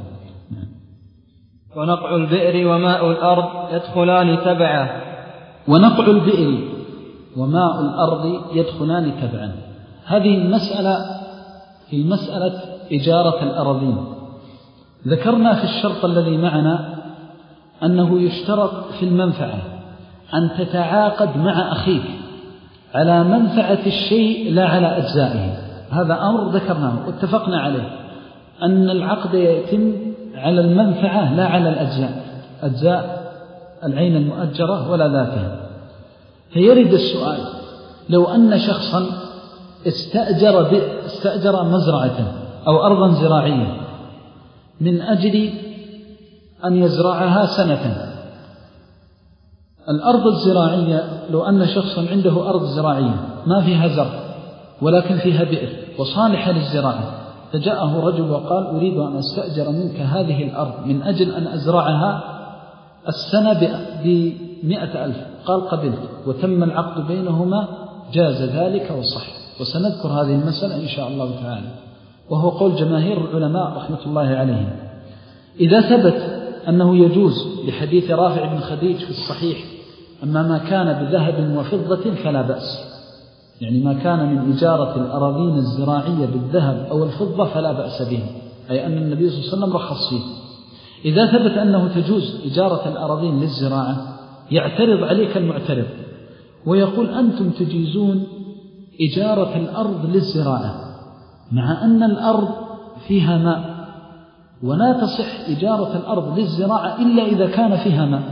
ونقع البئر وماء الأرض يدخلان تبعا. ونقع البئر وماء الأرض يدخلان تبعا، هذه المسألة في مسألة إجارة الأراضين. ذكرنا في الشرط الذي معنا أنه يشترط في المنفعة أن تتعاقد مع أخيك على منفعة الشيء لا على أجزائه. هذا أمر ذكرناه واتفقنا عليه، أن العقد يتم على المنفعة لا على الأجزاء، أجزاء العين المؤجرة ولا ذاتها. فيرد السؤال: لو أن شخصا استأجر, استأجر مزرعة أو أرضا زراعية من أجل أن يزرعها سنة. الأرض الزراعية لو أن شخصا عنده أرض زراعية ما فيها زرع ولكن فيها بئر وصالحة للزراعة، فجاءه رجل وقال: أريد أن أستأجر منك هذه الأرض من أجل أن أزرعها السنة بمئة ألف. قال: قبلت، وتم العقد بينهما، جاز ذلك وصح. وسنذكر هذه المسألة إن شاء الله تعالى، وهو قول جماهير العلماء رحمة الله عليهم. إذا ثبت أنه يجوز لحديث رافع بن خديج في الصحيح: أما ما كان بذهب وفضة فلا بأس، يعني ما كان من إجارة الأراضين الزراعية بالذهب أو الفضة فلا بأس به، أي أن النبي صلى الله عليه وسلم رخص فيه. إذا ثبت أنه تجوز إجارة الأراضين للزراعة، يعترض عليك المعترض ويقول: أنتم تجيزون إجارة الأرض للزراعة مع أن الأرض فيها ماء، ولا تصح إجارة الأرض للزراعة إلا إذا كان فيها ماء،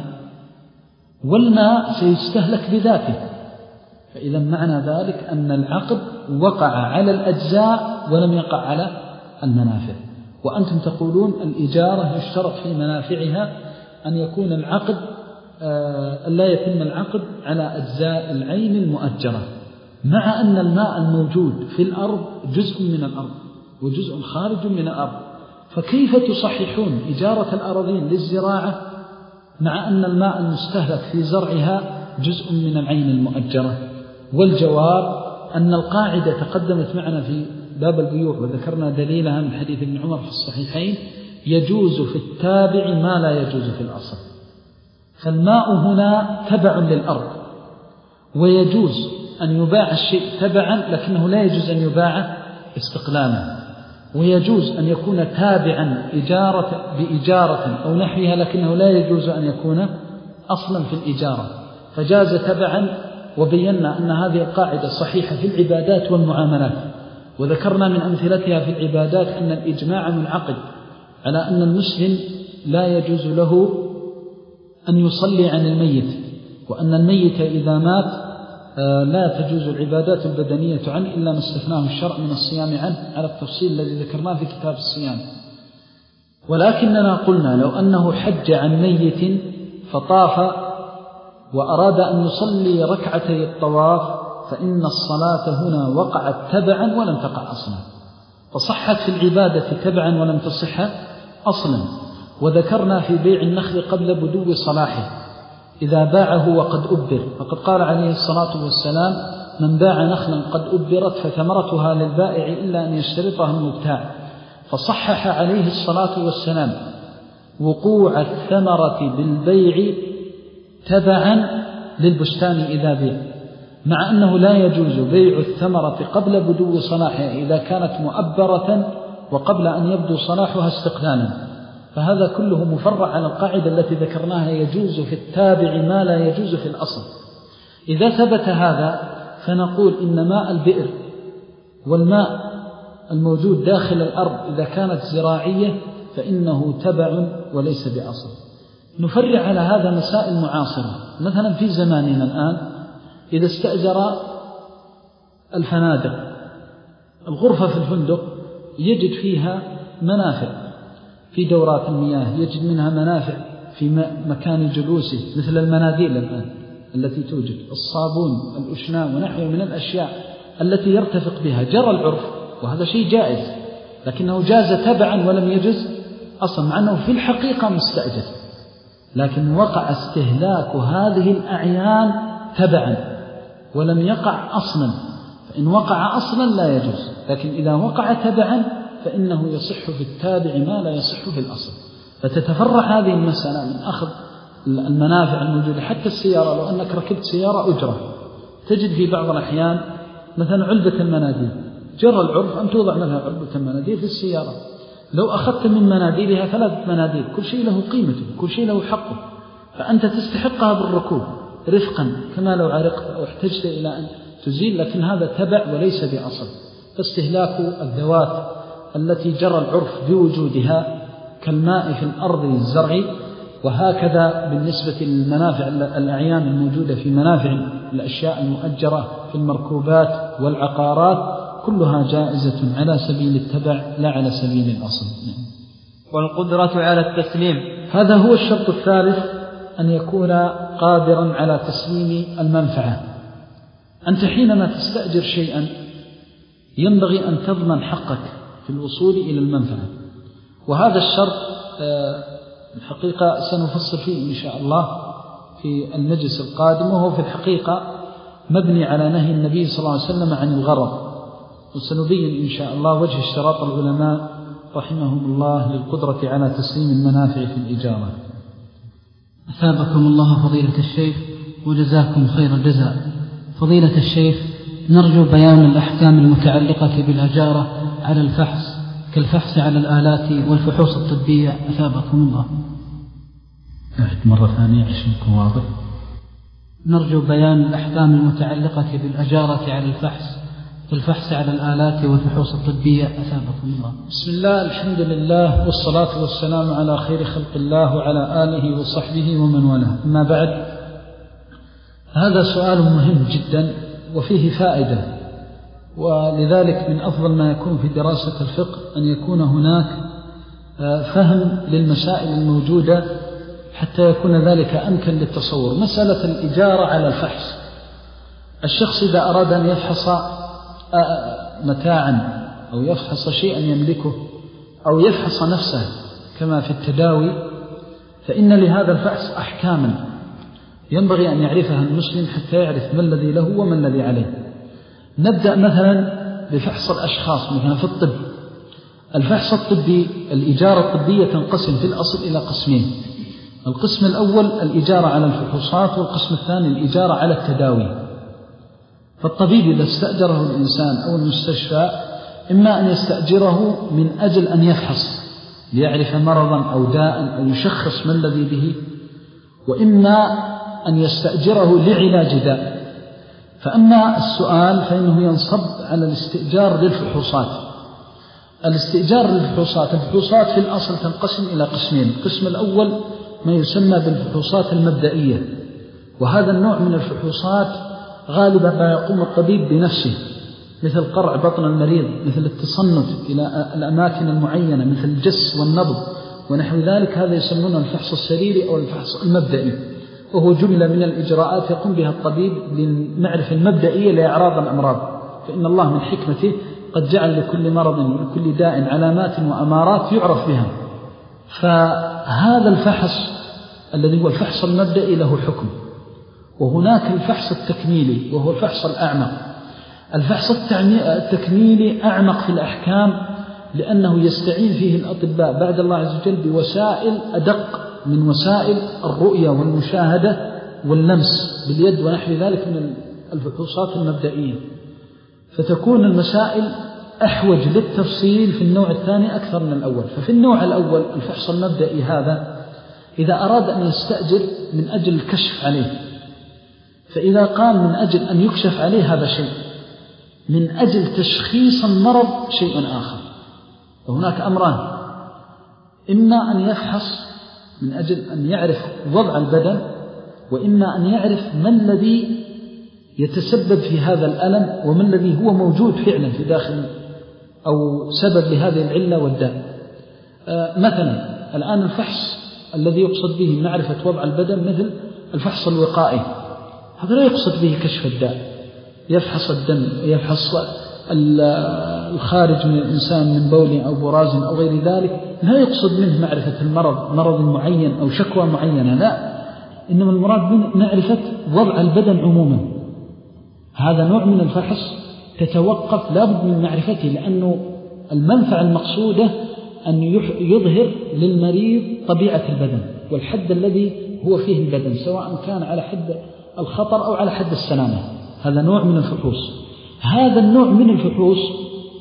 والماء سيستهلك بذاته. فإذا معنى ذلك أن العقد وقع على الأجزاء ولم يقع على المنافع. وأنتم تقولون الإجارة يشترط في منافعها أن يكون العقد آه لا يتم العقد على أجزاء العين المؤجرة، مع أن الماء الموجود في الأرض جزء من الأرض وجزء خارج من الأرض. فكيف تصححون إجارة الأراضين للزراعة مع أن الماء المستهلك في زرعها جزء من العين المؤجرة؟ والجواب أن القاعدة تقدمت معنا في باب البيوع وذكرنا دليلها من حديث ابن عمر في الصحيحين: يجوز في التابع ما لا يجوز في الأصل. فالماء هنا تبع للأرض، ويجوز أن يباع الشيء تبعا لكنه لا يجوز أن يباع استقلالا، ويجوز أن يكون تابعا إجارة بإجارة أو نحوها لكنه لا يجوز أن يكون أصلا في الإجارة. فجاز تبعا، وبينا أن هذه القاعدة صحيحة في العبادات والمعاملات، وذكرنا من أمثلتها في العبادات أن الإجماع منعقد على أن المسلم لا يجوز له أن يصلي عن الميت، وأن الميت إذا مات لا تجوز العبادات البدنية عنه إلا ما استثناه الشرع من الصيام عنه على التفصيل الذي ذكرناه في كتاب الصيام. ولكننا قلنا لو أنه حج عن ميت فطاف وأراد أن يصلي ركعتي الطواف فإن الصلاة هنا وقعت تبعا ولم تقع أصلا، فصحت في العبادة تبعا ولم تصح أصلا. وذكرنا في بيع النخل قبل بدو صلاحه إذا باعه وقد أبر، فقد قال عليه الصلاة والسلام: من باع نخلا قد أبرت فثمرتها للبائع إلا أن يشترطها المبتاع. فصحح عليه الصلاة والسلام وقوع الثمرة بالبيع تبعا للبستان إذا بيع، مع أنه لا يجوز بيع الثمرة قبل بدو صلاحها إذا كانت مؤبرة وقبل أن يبدو صلاحها استقلالا. فهذا كله مفرع على القاعدة التي ذكرناها: يجوز في التابع ما لا يجوز في الأصل. إذا ثبت هذا فنقول إن ماء البئر والماء الموجود داخل الأرض إذا كانت زراعية فإنه تبع وليس بأصل. نفرع على هذا مسائل معاصرة. مثلا في زماننا الآن إذا استأجر الفنادق الغرفة في الفندق يجد فيها منافع في دورات المياه، يجد منها منافع في مكان جلوسه مثل المناديل الآن التي توجد، الصابون، الأشنان ونحوه من الأشياء التي يرتفق بها. جرى العرف وهذا شيء جائز، لكنه جاز تبعا ولم يجز أصلا، مع أنه في الحقيقة مستأجر، لكن وقع استهلاك هذه الأعيان تبعا ولم يقع أصلا. فإن وقع أصلا لا يجوز، لكن إذا وقع تبعا فإنه يصح في التابع ما لا يصح في الأصل. فتتفرع هذه المسألة من أخذ المنافع الموجودة. حتى السيارة، لو أنك ركبت سيارة أجرة تجد في بعض الأحيان مثلا علبة المناديل، جرى العرف أن توضع لها علبة المناديل في السيارة، لو أخذت من مناديلها ثلاثة مناديل كل شيء له قيمته، كل شيء له حقه، فأنت تستحقها بالركوب رفقا كما لو عرقت أو احتجت إلى أن تزيل، لكن هذا تبع وليس بأصل. فاستهلاك الذوات التي جرى العرف بوجودها كالماء في الأرض للزرع، وهكذا بالنسبة للمنافع الأعيان الموجودة في منافع الأشياء المؤجرة في المركوبات والعقارات، كلها جائزة على سبيل التبع لا على سبيل الأصل. والقدرة على التسليم، هذا هو الشرط الثالث، أن يكون قادرا على تسليم المنفعة. أنت حينما تستأجر شيئا ينبغي أن تضمن حقك في الوصول إلى المنفعة، وهذا الشرط الحقيقة سنفصل فيه إن شاء الله في المجلس القادم، وهو في الحقيقة مبني على نهي النبي صلى الله عليه وسلم عن الغرض، وسنبين إن شاء الله وجه اشتراط العلماء رحمهم الله للقدرة على تسليم المنافع في الإجارة. أثابكم الله فضيلة الشيخ وجزاكم خير الجزاء. فضيلة الشيخ، نرجو بيان الأحكام المتعلقة بالأجارة على الفحص كالفحص على الآلات والفحوص الطبية، أثابكم الله. أعد مرة ثانية عشان يكون واضح. نرجو بيان الأحكام المتعلقة بالأجارة على الفحص كالفحص على الآلات والفحوص الطبية، أثابكم الله. بسم الله، الحمد لله، والصلاة والسلام على خير خلق الله وعلى آله وصحبه ومن والاه. أما بعد، هذا سؤال مهم جدا وفيه فائدة، ولذلك من أفضل ما يكون في دراسة الفقه أن يكون هناك فهم للمسائل الموجودة حتى يكون ذلك أمكن للتصور. مسألة الإجارة على الفحص، الشخص إذا أراد أن يفحص متاعا أو يفحص شيئا يملكه أو يفحص نفسه كما في التداوي، فإن لهذا الفحص أحكاما ينبغي أن يعرفها المسلم حتى يعرف ما الذي له وما الذي عليه. نبدأ مثلا بفحص الأشخاص. مثلا في الطب، الفحص الطبي، الإجارة الطبية تنقسم في الأصل إلى قسمين. القسم الأول الإجارة على الفحوصات، والقسم الثاني الإجارة على التداوي. فالطبيب إذا استأجره الإنسان أو المستشفى إما أن يستأجره من أجل أن يفحص ليعرف مرضا أو داء أو يشخص ما الذي به، وإما أن يستأجره لعلاج داء. فأما السؤال فإنه ينصب على الاستئجار للفحوصات. الاستئجار للفحوصات، الفحوصات في الأصل تنقسم إلى قسمين. القسم الأول ما يسمى بالفحوصات المبدئية، وهذا النوع من الفحوصات غالبا ما يقوم الطبيب بنفسه، مثل قرع بطن المريض، مثل التصنت إلى الأماكن المعينة، مثل الجس والنبض ونحو ذلك. هذا يسمونه الفحص السريري أو الفحص المبدئي، وهو جملة من الإجراءات يقوم بها الطبيب للمعرفة المبدئية لأعراض الأمراض. فإن الله من حكمته قد جعل لكل مرض ولكل داء علامات وأمارات يعرف بها. فهذا الفحص الذي هو الفحص المبدئي له حكم. وهناك الفحص التكميلي وهو الفحص الأعمق. الفحص التكميلي أعمق في الأحكام، لأنه يستعين فيه الأطباء بعد الله عز وجل بوسائل أدق من وسائل الرؤية والمشاهدة واللمس باليد ونحو ذلك من الفحوصات المبدئية. فتكون المسائل أحوج للتفصيل في النوع الثاني أكثر من الأول. ففي النوع الأول الفحص المبدئي هذا إذا أراد أن يستأجر من أجل الكشف عليه، فإذا قال من أجل أن يكشف عليه هذا شيء، من أجل تشخيص المرض شيء آخر. وهناك أمران: إما أن يفحص من أجل أن يعرف وضع البدن، وإما أن يعرف ما الذي يتسبب في هذا الألم وما الذي هو موجود فعلا في داخل أو سبب لهذه العلة والداء. آه مثلا الآن الفحص الذي يقصد به معرفة وضع البدن مثل الفحص الوقائي، هذا لا يقصد به كشف الداء، يفحص الدم، يفحص الخارج من الإنسان من بول أو براز أو غير ذلك، لا يقصد منه معرفة المرض، مرض معين أو شكوى معينة، لا، إنما المراد من معرفة وضع البدن عموما. هذا نوع من الفحص تتوقف لابد من معرفته، لأنه المنفعة المقصودة أن يظهر للمريض طبيعة البدن والحد الذي هو فيه البدن، سواء كان على حد الخطر أو على حد السلامة. هذا نوع من الفحوص. هذا النوع من الفحوص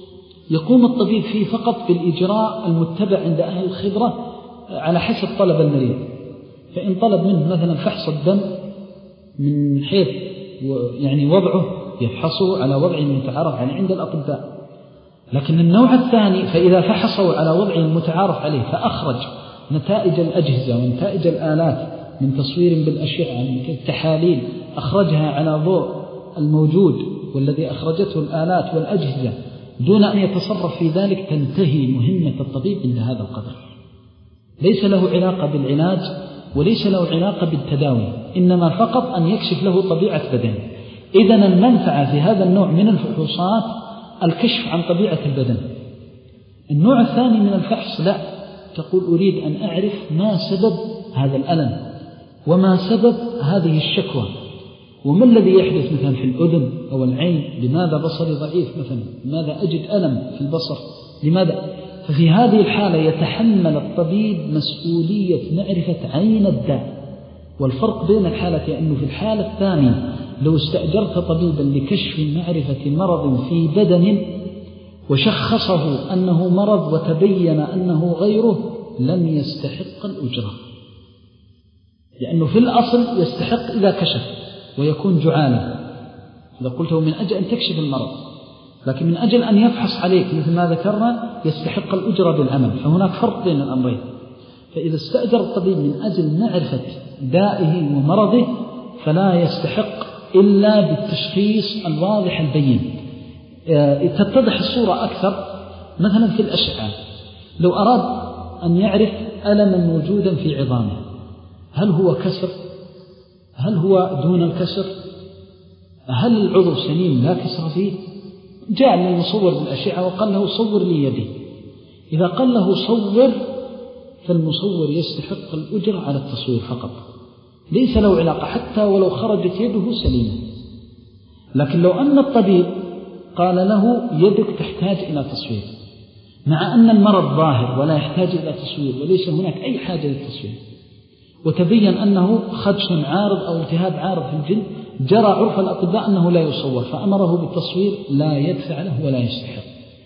يقوم الطبيب فيه فقط بالإجراء المتبع عند أهل الخبرة على حسب طلب المريض. فإن طلب منه مثلا فحص الدم من حيث يعني وضعه يفحصه على وضع المتعارف عليه عند الأطباء. لكن النوع الثاني فإذا فحصوا على وضع المتعارف عليه فأخرج نتائج الأجهزة ونتائج الآلات من تصوير بالأشعة من التحاليل أخرجها على ضوء الموجود والذي أخرجته الآلات والأجهزة دون أن يتصرف في ذلك، تنتهي مهمة الطبيب عند هذا القدر. ليس له علاقة بالعلاج وليس له علاقة بالتداوي، إنما فقط أن يكشف له طبيعة بدنه. إذن المنفعة في هذا النوع من الفحوصات الكشف عن طبيعة البدن. النوع الثاني من الفحص لا، تقول أريد أن أعرف ما سبب هذا الألم وما سبب هذه الشكوى وما الذي يحدث مثلا في الأذن أو العين، لماذا بصري ضعيف مثلا، لماذا أجد ألم في البصر، لماذا. ففي هذه الحالة يتحمل الطبيب مسؤولية معرفة عين الداء. والفرق بين الحالة أنه في الحالة الثانية لو استأجرت طبيبا لكشف معرفة مرض في بدن وشخصه أنه مرض وتبين أنه غيره لم يستحق الأجرة، لأنه في الأصل يستحق إذا كشف ويكون جعالا. إذا قلته من أجل أن تكشف المرض، لكن من أجل أن يفحص عليك مثل ما ذكرنا يستحق الأجرة بالعمل. فهناك فرق بين الأمرين. فإذا استأجر الطبيب من أجل معرفة دائه ومرضه فلا يستحق إلا بالتشخيص الواضح البين. تتضح الصورة أكثر مثلا في الأشعة. لو أراد أن يعرف ألما موجودا في عظامه، هل هو كسر، هل هو دون الكسر، هل العضو سليم لا كسر فيه، جاء للمصور بالأشعة وقال له صور لي يدي. إذا قال له صور فالمصور يستحق الأجر على التصوير فقط، ليس له علاقة حتى ولو خرجت يده سليمة. لكن لو أن الطبيب قال له يدك تحتاج إلى تصوير، مع أن المرض ظاهر ولا يحتاج إلى تصوير وليس هناك أي حاجة للتصوير، وتبين أنه خدش عارض أو التهاب عارض في الجلد، جرى عرف الأطباء أنه لا يصور فأمره بالتصوير، لا يدفع له ولا يستحق،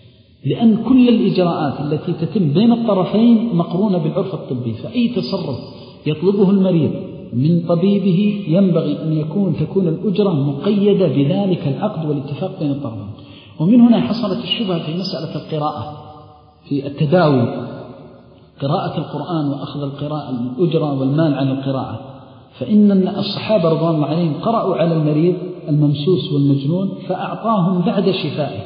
لأن كل الإجراءات التي تتم بين الطرفين مقرونة بالعرف الطبي. فأي تصرف يطلبه المريض من طبيبه ينبغي أن يكون تكون الأجرة مقيدة بذلك العقد والاتفاق بين الطرفين. ومن هنا حصلت الشبهة في مسألة القراءة في التداوي، قراءة القرآن وأخذ القراءة الأجرة والمال عن القراءة. فإن الصحابة رضوان الله عليهم قرأوا على المريض الممسوس والمجنون فأعطاهم بعد شفائه.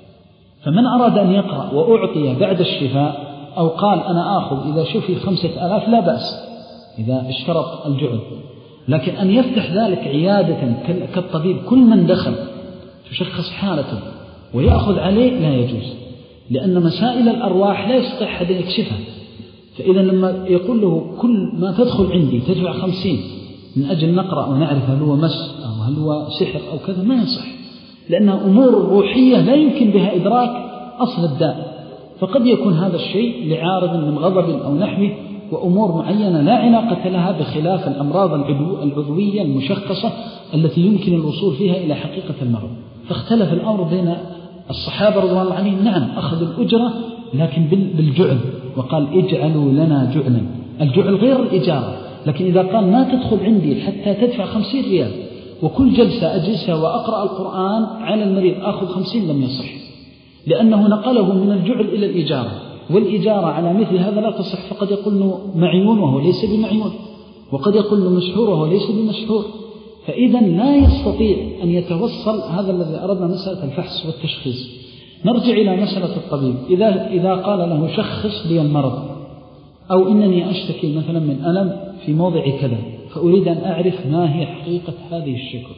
فمن أراد أن يقرأ وأعطي بعد الشفاء أو قال أنا آخذ إذا شفي خمسة آلاف لا بأس إذا اشترط الجعل، لكن أن يفتح ذلك عيادة كالطبيب كل من دخل تشخص حالته ويأخذ عليه لا يجوز، لأن مسائل الأرواح لا يستطيع أحد يكشفها. فإذا لما يقول له كل ما تدخل عندي تدفع خمسين من أجل نقرأ ونعرف هل هو مس أو هل هو سحر أو كذا، ما يصح، لأنها أمور روحية لا يمكن بها إدراك أصل الداء. فقد يكون هذا الشيء لعارض من غضب أو نحوه وأمور معينة لا علاقة لها بخلاف الأمراض العضوية المشخصة التي يمكن الوصول فيها إلى حقيقة المرض. فاختلف الأمر بين الصحابة رضوان الله عليهم، نعم أخذوا الأجرة لكن بالجعل، وقال اجعلوا لنا جعلا. الجعل غير الإجارة، لكن إذا قال ما تدخل عندي حتى تدفع خمسين ريال وكل جلسة أجلسها وأقرأ القرآن على المريض أخذ خمسين لم يصح، لأنه نقله من الجعل إلى الإجارة، والإجارة على مثل هذا لا تصح. فقد يقول معيون وهو ليس بمعيون، وقد يقول مشهور وهو ليس بمشهور. فإذا لا يستطيع أن يتوصل. هذا الذي أردنا مسألة الفحص والتشخيص. نرجع إلى مسألة الطبيب. إذا, إذا قال له شخص لي المرض، أو إنني أشتكي مثلا من ألم في موضع كذا فأريد أن أعرف ما هي حقيقة هذه الشكوى،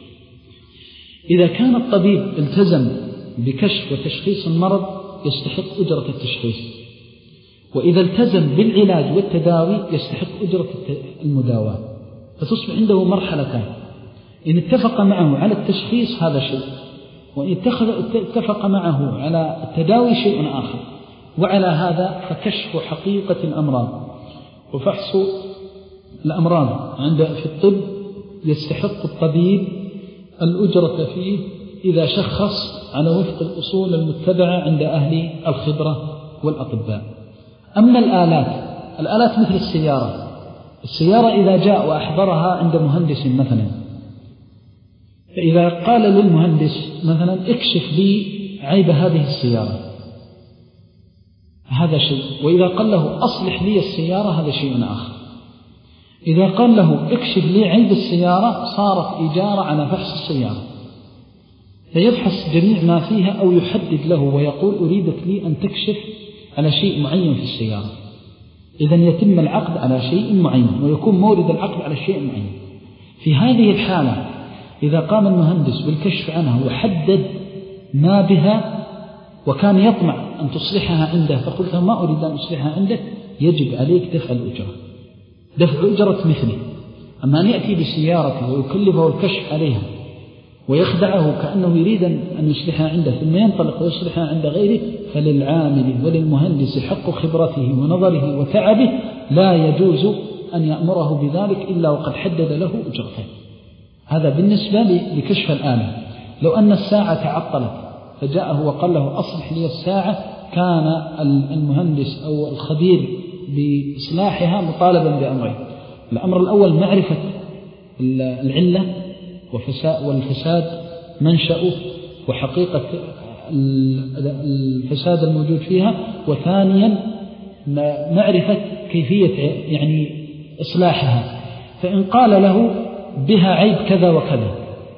إذا كان الطبيب التزم بكشف وتشخيص المرض يستحق أجرة التشخيص، وإذا التزم بالعلاج والتداوي يستحق أجرة المداواة. فتصبح عنده مرحلتان: إن اتفق معه على التشخيص هذا شيء، وإن اتفق معه على التداوي شيء آخر. وعلى هذا فكشف حقيقة الأمراض وفحص الأمراض عند في الطب يستحق الطبيب الأجرة فيه إذا شخص على وفق الأصول المتبعة عند أهل الخبرة والأطباء. أما الآلات، الآلات مثل السيارة، السيارة إذا جاء وأحضرها عند مهندس مثلا، فإذا قال للمهندس مثلا اكشف لي عيب هذه السيارة، هذا شيء. وإذا قال له أصلح لي السيارة، هذا شيء آخر. إذا قال له اكشف لي عيب السيارة، صارت إجارة على فحص السيارة، فيفحص جميع ما فيها أو يحدد له ويقول أريدك لي أن تكشف على شيء معين في السيارة. إذن يتم العقد على شيء معين ويكون مورد العقد على شيء معين. في هذه الحالة إذا قام المهندس بالكشف عنها وحدد ما بها وكان يطمع أن تصلحها عنده، فقلت ما أريد أن أصلحها عندك، يجب عليك دفع الأجرة، دفع أجرة مثله. أما أن يأتي بسيارته ويكلفه الكشف عليها ويخدعه كأنه يريد أن يصلحها عنده ثم ينطلق ويصلحها عند غيره، فللعامل وللمهندس حق خبرته ونظره وتعبه، لا يجوز أن يأمره بذلك إلا وقد حدد له أجرته. هذا بالنسبة لكشف الآلة. لو أن الساعة تعطلت فجاءه وقال له أصلح لي الساعة، كان المهندس أو الخبير بإصلاحها مطالبا بأمرين: الأمر الأول معرفة العلة والفساد منشأه وحقيقة الفساد الموجود فيها، وثانيا معرفة كيفية يعني إصلاحها. فإن قال له بها عيب كذا وكذا،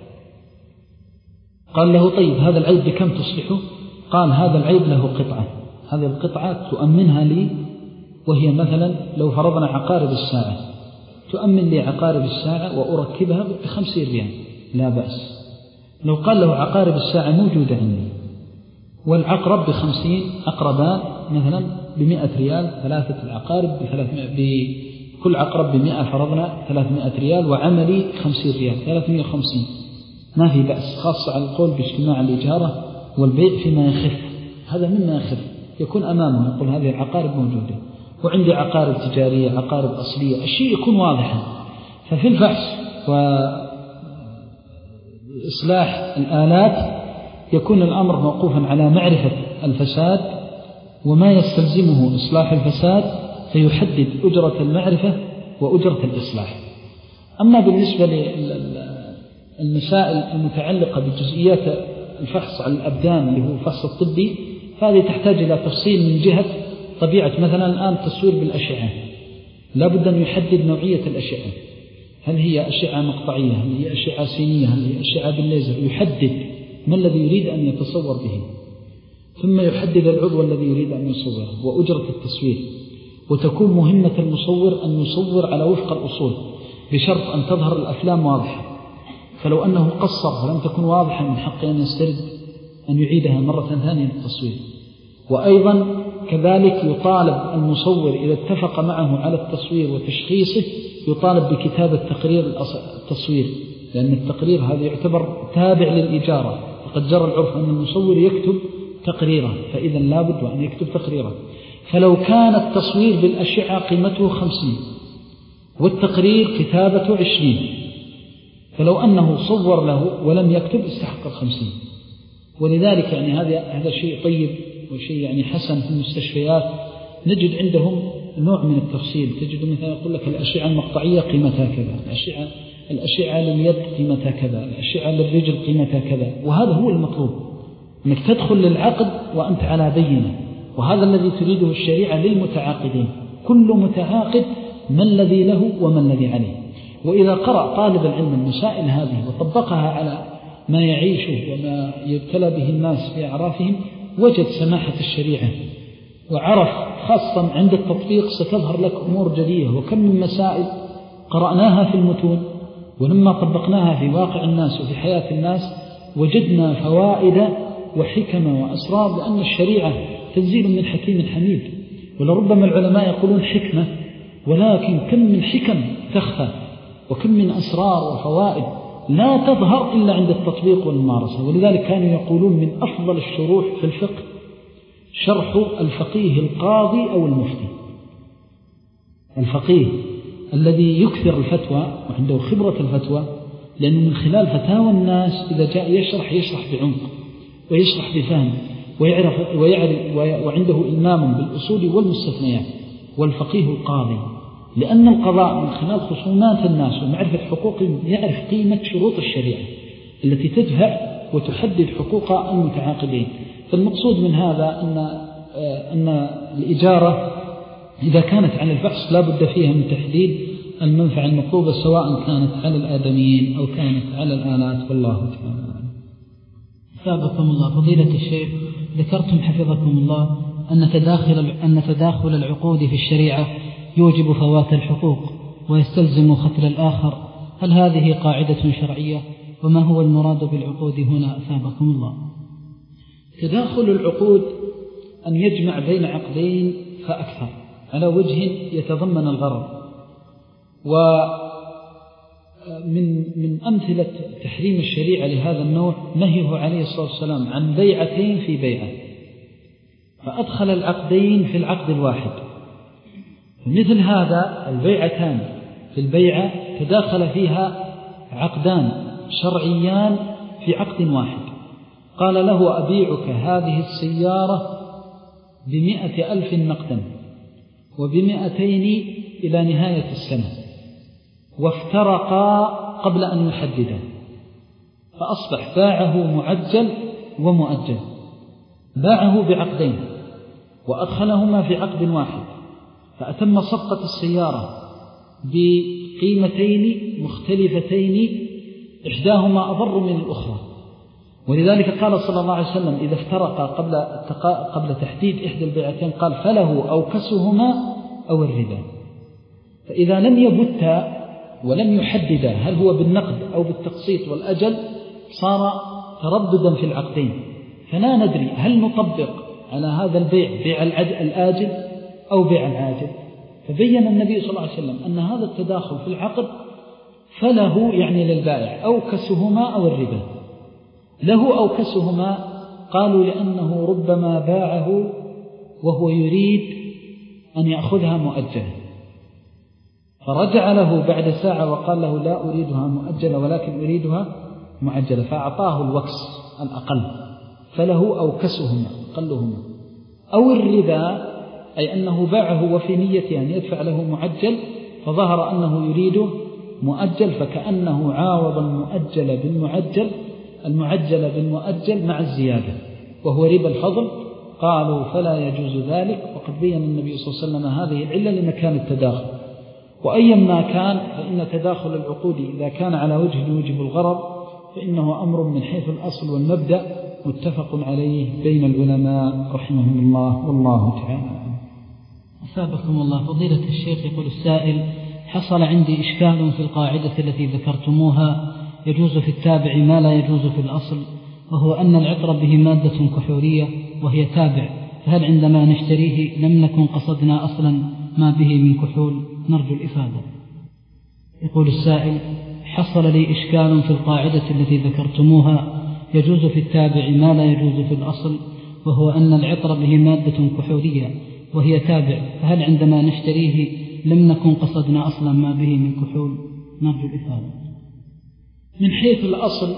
قال له طيب هذا العيب بكم تصلحه؟ قال هذا العيب له قطعة، هذه القطعة تؤمنها لي، وهي مثلا لو فرضنا عقارب الساعة، تؤمن لي عقارب الساعة وأركبها بخمسين ريال، لا بأس. لو قال له عقارب الساعة موجودة عندي والعقرب بخمسين، عقربان مثلا بمئة ريال، ثلاثة العقارب بكل عقرب بمئة، فرضنا ثلاثمائة ريال، وعملي خمسين ريال، ثلاثمائة وخمسين، ما في بأس، خاصة على القول باجتماع الإجارة والبيع فيما يخف. هذا مما يخف يكون أمامه، يقول هذه العقارب موجودة وعندي عقارب تجارية، عقارب أصلية، الشيء يكون واضحا. ففي الفحص وإصلاح الآلات يكون الأمر موقوفا على معرفة الفساد وما يستلزمه إصلاح الفساد، فيحدد أجرة المعرفة وأجرة الإصلاح. أما بالنسبة للمسائل المتعلقة بجزئيات الفحص على الأبدان اللي هو الفحص الطبي، فهذه تحتاج إلى تفصيل من جهة طبيعة مثلا الآن التصوير بالأشعة، لا بد أن يحدد نوعية الأشعة، هل هي أشعة مقطعية، هل هي أشعة سينية، هل هي أشعة بالليزر، يحدد ما الذي يريد أن يتصور به، ثم يحدد العضو الذي يريد أن يصوره وأجرة التصوير. وتكون مهمة المصور أن يصور على وفق الأصول بشرط أن تظهر الأفلام واضحة، فلو أنه قصر فلم تكن واضحة من حق أن يسترد أن يعيدها مرة ثانية للتصوير. وأيضا كذلك يطالب المصور إذا اتفق معه على التصوير وتشخيصه، يطالب بكتابة تقرير التصوير، لأن التقرير هذا يعتبر تابع للإجارة، فقد جرى العرف أن المصور يكتب تقريره، فإذا لا بد أن يكتب تقريره. فلو كان التصوير بالأشعة قيمته خمسين والتقرير كتابته عشرين، فلو أنه صور له ولم يكتب استحق الخمسين. ولذلك يعني هذا هذا شيء طيب وشيء يعني حسن. في المستشفيات نجد عندهم نوع من التفصيل، تجد مثلا يقول لك الأشعة المقطعية قيمتها كذا، الأشعة الأشعة لليد قيمتها كذا، الأشعة للرجل قيمتها كذا. وهذا هو المطلوب، أنك تدخل للعقد وأنت على بينة، وهذا الذي تريده الشريعة للمتعاقدين. كل متعاقد ما الذي له وما الذي عليه. وإذا قرأ طالب العلم المسائل هذه وطبقها على ما يعيشه وما يبتلى به الناس في أعرافهم، وجد سماحة الشريعة وعرف، خاصة عند التطبيق ستظهر لك أمور جديدة. وكم من مسائل قرأناها في المتون ولما طبقناها في واقع الناس وفي حياة الناس وجدنا فوائد وحكمة وأسرار، لأن الشريعة تنزيل من حكيم حميد. ولربما العلماء يقولون حكمة، ولكن كم من حكم تخفى وكم من أسرار وفوائد لا تظهر إلا عند التطبيق والممارسة. ولذلك كانوا يقولون من أفضل الشروح في الفقه شرح الفقيه القاضي أو المفتي. الفقيه الذي يكثر الفتوى وعنده خبرة الفتوى لأنه من خلال فتاوى الناس إذا جاء يشرح يشرح بعمق ويشرح بفهم ويعرف ويعرف وعنده إلمام بالأصول والمستثنيات. والفقيه القاضي لأن القضاء من خلال خصومات الناس ومعرفة حقوقهم يعرف قيمة شروط الشريعة التي تدفع وتحدد حقوق المتعاقدين. فالمقصود من هذا أن أن الإجارة إذا كانت على الفحص لا بد فيها من تحديد المنفعة المطلوبة سواء كانت على الآدميين أو كانت على الآلات. والله تعالى. ثابكم الله. فضيلة الشيخ، ذكرتم حفظكم الله أن تداخل أن تداخل العقود في الشريعة يوجب فوات الحقوق ويستلزم ختل الآخر. هل هذه قاعدة شرعية؟ وما هو المراد بالعقود هنا ثابكم الله؟ تداخل العقود أن يجمع بين عقدين فأكثر على وجه يتضمن الغرض. ومن من أمثلة تحريم الشريعة لهذا النوع نهيه عليه الصلاة والسلام عن بيعتين في بيعة، فأدخل العقدين في العقد الواحد. مثل هذا البيعتان في البيعة تداخل فيها عقدان شرعيان في عقد واحد. قال له أبيعك هذه السيارة بمئة ألف نقدا وبمئتين إلى نهاية السنة، وافترقا قبل أن يحددا، فأصبح باعه معجل ومؤجل، باعه بعقدين وأدخلهما في عقد واحد، فأتم صفقة السيارة بقيمتين مختلفتين إحداهما أضر من الأخرى. ولذلك قال صلى الله عليه وسلم إذا افترقا قبل قبل تحديد إحدى البيعتين قال فله أو كسهما أو الربا. فإذا لم يبتا ولم يحددا هل هو بالنقد أو بالتقسيط والأجل صار ترددا في العقدين، فلا ندري هل نطبق على هذا البيع بيع الآجل أو بيع العاجل. فبين النبي صلى الله عليه وسلم أن هذا التداخل في العقد فله يعني للبائع أو كسهما أو الربا. له أو كسهما قالوا لأنه ربما باعه وهو يريد أن يأخذها مؤجلة، فرجع له بعد ساعة وقال له لا أريدها مؤجلة ولكن أريدها معجلة، فأعطاه الوكس الأقل، فله أو كسهما أقلهما. أو الربا أي أنه باعه وفي نيته أن يدفع له معجل فظهر أنه يريده مؤجل، فكأنه عاوض المؤجل بالمعجل المعجل بالمؤجل مع الزيادة وهو ربا الفضل. قالوا فلا يجوز ذلك، وقد بين النبي صلى الله عليه وسلم هذه العلة لمكان التداخل. وأيما كان فإن تداخل العقود إذا كان على وجه يوجب الغرض فإنه أمر من حيث الأصل والمبدأ متفق عليه بين العلماء رحمهم الله. والله تعالى. أثابكم الله. فضيلة الشيخ، يقول السائل: حصل عندي إشكال في القاعدة التي ذكرتموها يجوز في التابع ما لا يجوز في الأصل، وهو أن العطر به مادة كحولية وهي تابع، فهل عندما نشتريه لم نكن قصدنا أصلا ما به من كحول؟ نرجو الإفادة. يقول السائل: حصل لي إشكال في القاعدة التي ذكرتموها يجوز في التابع ما لا يجوز في الأصل، وهو أن العطر به مادة كحولية وهي تابع، فهل عندما نشتريه لم نكن قصدنا أصلا ما به من كحول؟ نرجو الإفادة. من حيث الأصل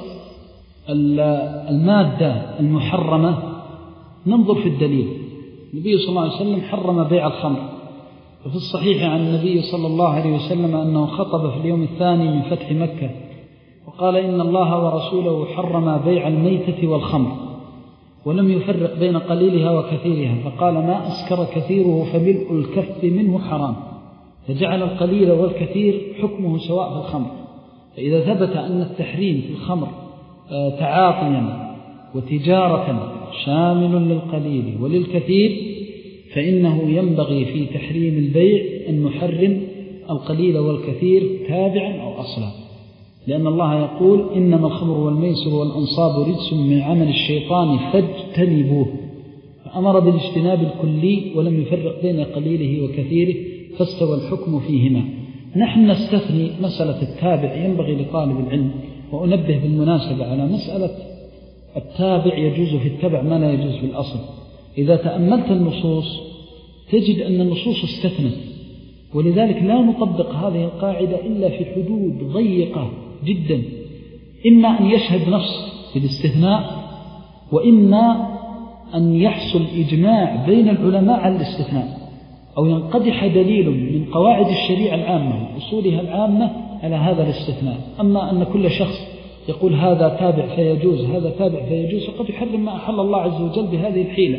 المادة المحرمة ننظر في الدليل. النبي صلى الله عليه وسلم حرم بيع الخمر، وفي الصحيح عن النبي صلى الله عليه وسلم أنه خطب في اليوم الثاني من فتح مكة وقال إن الله ورسوله حرم بيع الميتة والخمر ولم يفرق بين قليلها وكثيرها، فقال ما أسكر كثيره فملء الكف منه حرام، فجعل القليل والكثير حكمه سواء في الخمر. فإذا ثبت أن التحريم في الخمر تعاطيا وتجارة شامل للقليل وللكثير فإنه ينبغي في تحريم البيع أن نحرم القليل والكثير تابعا أو أصلا، لأن الله يقول إنما الخمر والميسر والأنصاب رجس من عمل الشيطان فاجتنبوه، فأمر بالاجتناب الكلي ولم يفرق بين قليله وكثيره فاستوى الحكم فيهما. نحن نستثني مسألة التابع، ينبغي لطالب العلم، وأنبه بالمناسبة على مسألة التابع يجوز في التبع ما لا يجوز في الأصل. إذا تأملت النصوص تجد أن النصوص استثنت، ولذلك لا نطبق هذه القاعدة إلا في حدود ضيقة جدا، إما أن يشهد نص في الاستثناء، وإما أن يحصل إجماع بين العلماء على الاستثناء، أو ينقدح دليل من قواعد الشريعة العامة وأصولها العامة على هذا الاستثناء. أما أن كل شخص يقول هذا تابع فيجوز هذا تابع فيجوز فقد يحرم ما أحل الله عز وجل بهذه الحيلة.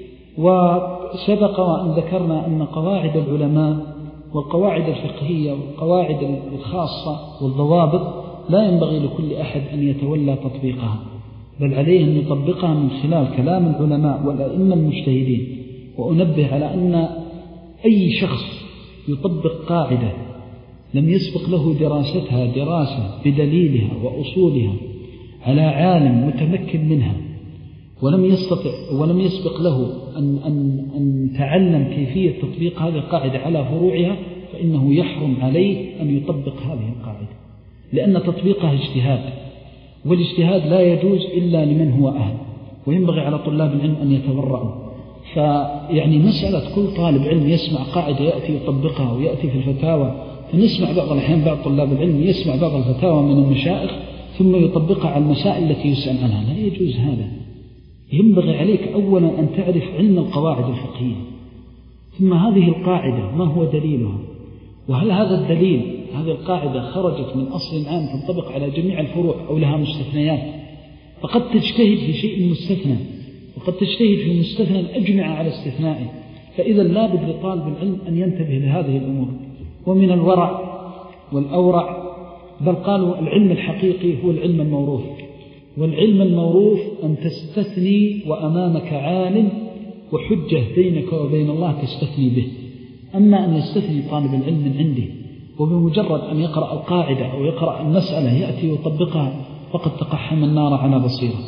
وسبق وأن ذكرنا أن قواعد العلماء والقواعد الفقهية والقواعد الخاصة والضوابط لا ينبغي لكل أحد أن يتولى تطبيقها، بل عليه أن يطبقها من خلال كلام العلماء والأئمة المجتهدين. وأنبه على أن أي شخص يطبق قاعدة لم يسبق له دراستها دراسة بدليلها وأصولها على عالم متمكن منها، ولم يستطع ولم يسبق له أن, أن, أن تعلم كيفية تطبيق هذه القاعدة على فروعها، فإنه يحرم عليه أن يطبق هذه القاعدة، لأن تطبيقها اجتهاد، والاجتهاد لا يجوز إلا لمن هو أهل، وينبغي على طلاب العلم أن يتورعوا. فيعني مسألة كل طالب علم يسمع قاعدة يأتي يطبقها ويأتي في الفتاوى، فنسمع بعض الأحيان بعض طلاب العلم يسمع بعض الفتاوى من المشايخ ثم يطبقها على المسائل التي يسأل عنها، لا يجوز هذا. ينبغي عليك أولا أن تعرف علم القواعد الفقهية، ثم هذه القاعدة ما هو دليلها، وهل هذا الدليل هذه القاعدة خرجت من أصل عام تنطبق على جميع الفروع أو لها مستثنيات. فقد تجتهد في شيء مستثنى وقد تجتهد في مستثنى أجمع على استثنائه، فإذا لابد لطالب العلم أن ينتبه لهذه الأمور. ومن الورع والأورع، بل قالوا العلم الحقيقي هو العلم الموروث، والعلم الموروث أن تستثني وأمامك عالم وحجة بينك وبين الله تستثني به. أما أن يستثني طالب العلم من عنده وبمجرد أن يقرأ القاعدة أو يقرأ المسألة يأتي ويطبقها فقد تقحم النار على بصيرة.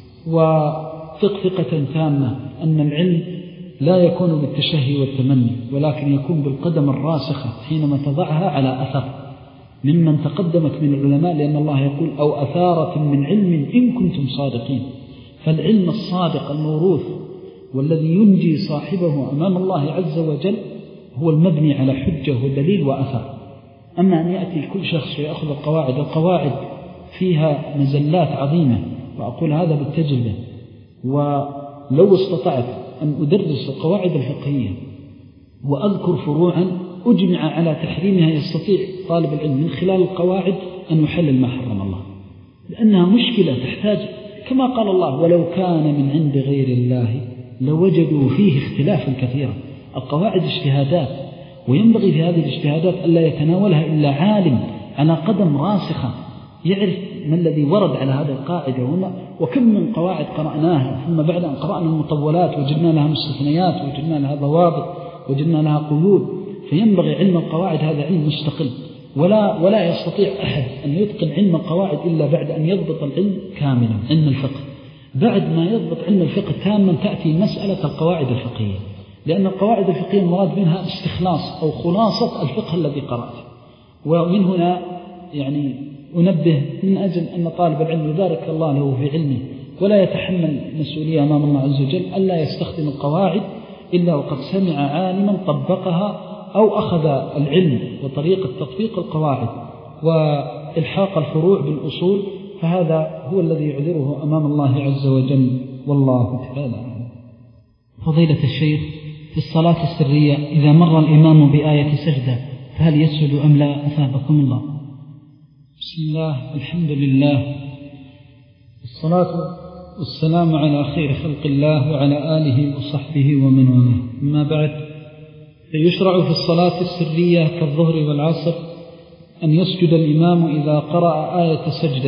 وثق ثقة تامة أن العلم لا يكون بالتشهي والتمني، ولكن يكون بالقدم الراسخة حينما تضعها على أثر ممن تقدمك من العلماء، لأن الله يقول أو أثارة من علم إن كنتم صادقين. فالعلم الصادق الموروث والذي ينجي صاحبه أمام الله عز وجل هو المبني على حجة ودليل وأثر. أما أن يأتي كل شخص ويأخذ القواعد القواعد فيها مزلات عظيمة، وأقول هذا بالتجربة، ولو استطعت أن أدرس القواعد الفقهية وأذكر فروعا أجمع على تحريمها، يستطيع طالب العلم من خلال القواعد أن يحلل ما حرم الله، لأنها مشكلة تحتاج كما قال الله ولو كان من عند غير الله لوجدوا فيه اختلافا كثيرا. القواعد اجتهادات، وينبغي في هذه الاجتهادات ألا يتناولها إلا عالم على قدم راسخة يعرف ما الذي ورد على هذه القاعدة. وكم من قواعد قرأناها ثم بعد أن قرأنا المطولات وجدنا لها مستثنيات وجدنا لها ضوابط وجدنا لها قيود. فينبغي علم القواعد هذا علم مستقل، ولا ولا يستطيع أحد أن يتقن علم القواعد إلا بعد أن يضبط العلم كاملا. علم الفقه بعد ما يضبط علم الفقه تاما تأتي مسألة القواعد الفقهية، لأن القواعد الفقهية المراد منها استخلاص أو خلاصة الفقه الذي قرأته. ومن هنا يعني أنبه من أجل أن طالب العلم يبارك الله له في علمه ولا يتحمل مسؤولية أمام الله عز وجل ألا يستخدم القواعد إلا وقد سمع عالما طبقها أو أخذ العلم وطريقة تطبيق القواعد وإلحاق الفروع بالأصول، فهذا هو الذي يعذره أمام الله عز وجل، والله تعالى. فضيلة الشيخ، في الصلاة السرية إذا مر الإمام بآية سجدة فهل يسجد أم لا؟ أثابكم الله. بسم الله، الحمد لله، الصلاة والسلام على خير خلق الله وعلى آله وصحبه ومن والاه. أما بعد، فيشرع في الصلاة السرية كالظهر والعصر أن يسجد الإمام إذا قرأ آية سجدة،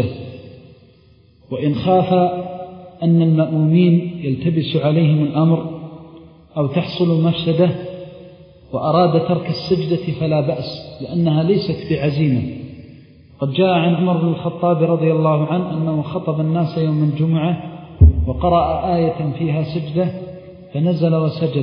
وإن خاف أن المأمومين يلتبس عليهم الأمر أو تحصل مفسدة وأراد ترك السجدة فلا بأس، لأنها ليست بعزيمة. قد جاء عن عمر بن الخطاب رضي الله عنه أنه خطب الناس يوم الجمعة وقرأ آية فيها سجدة فنزل وسجد،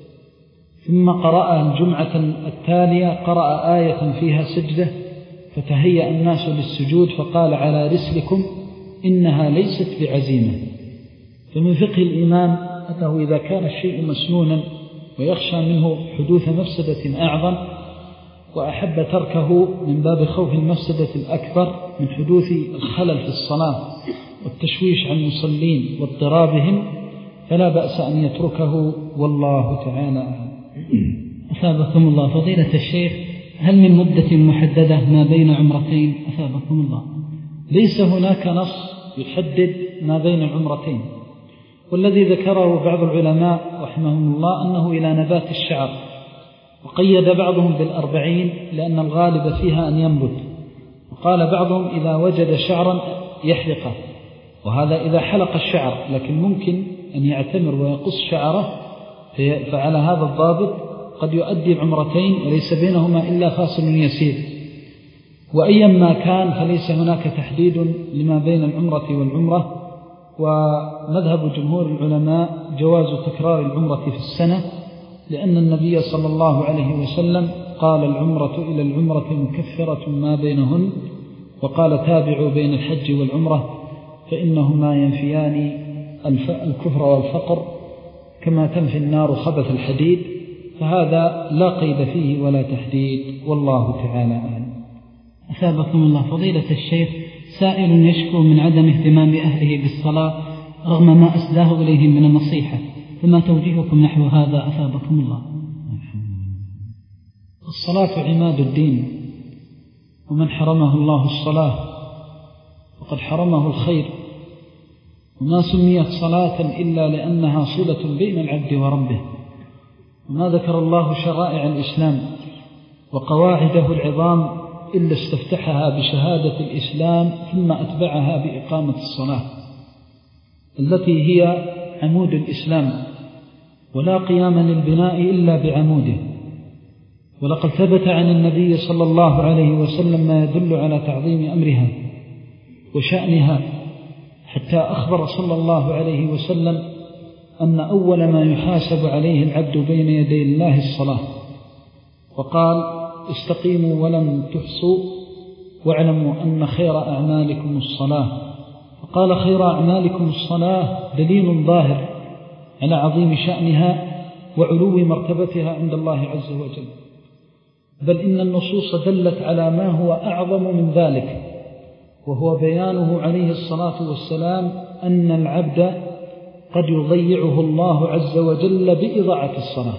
ثم قرأ الجمعة التالية قرأ آية فيها سجدة فتهيأ الناس للسجود فقال على رسلكم إنها ليست بعزيمة. فمن فقه الإمام أنه إذا كان الشيء مسنونا ويخشى منه حدوث مفسدة أعظم وأحب تركه من باب خوف المفسدة الأكبر من حدوث الخلل في الصلاة والتشويش عن المصلين واضطرابهم فلا بأس أن يتركه، والله تعالى. أثابكم الله فضيلة الشيخ، هل من مدة محددة ما بين عمرتين؟ أثابكم الله. ليس هناك نص يحدد ما بين العمرتين، والذي ذكره بعض العلماء رحمهم الله أنه إلى نبات الشعر، وقيد بعضهم بالأربعين لأن الغالب فيها أن ينبت، وقال بعضهم إذا وجد شعرا يحلقه، وهذا إذا حلق الشعر، لكن ممكن أن يعتمر ويقص شعره، فعلى هذا الضابط قد يؤدي العمرتين وليس بينهما إلا فاصل يسير. وأيما كان فليس هناك تحديد لما بين العمرة والعمرة، ومذهب جمهور العلماء جواز تكرار العمرة في السنة، لأن النبي صلى الله عليه وسلم قال العمرة إلى العمرة مكفرة ما بينهن، وقال تابعوا بين الحج والعمرة فإنهما ينفيان الكفر والفقر كما تنفي النار خبث الحديد، فهذا لا قيد فيه ولا تحديد، والله تعالى أعلم. أثابكم الله فضيلة الشيخ، سائل يشكو من عدم اهتمام أهله بالصلاة رغم ما أسداه إليهم من النصيحة، فما توجيهكم نحو هذا أثابكم الله؟ الصلاة عماد الدين، ومن حرمه الله الصلاة وقد حرمه الخير، وما سميت صلاة إلا لأنها صلة بين العبد وربه، وما ذكر الله شرائع الإسلام وقواعده العظام إلا استفتحها بشهادة الإسلام ثم أتبعها بإقامة الصلاة التي هي عمود الإسلام، ولا قيام للبناء إلا بعموده. ولقد ثبت عن النبي صلى الله عليه وسلم ما يدل على تعظيم أمرها وشأنها، حتى أخبر صلى الله عليه وسلم أن أول ما يحاسب عليه العبد بين يدي الله الصلاة، وقال استقيموا ولم تحصوا واعلموا أن خير أعمالكم الصلاة، فقال خير أعمالكم الصلاة دليل ظاهر على عظيم شأنها وعلو مرتبتها عند الله عز وجل، بل إن النصوص دلت على ما هو أعظم من ذلك، وهو بيانه عليه الصلاة والسلام أن العبد قد يضيعه الله عز وجل بإضاعة الصلاة.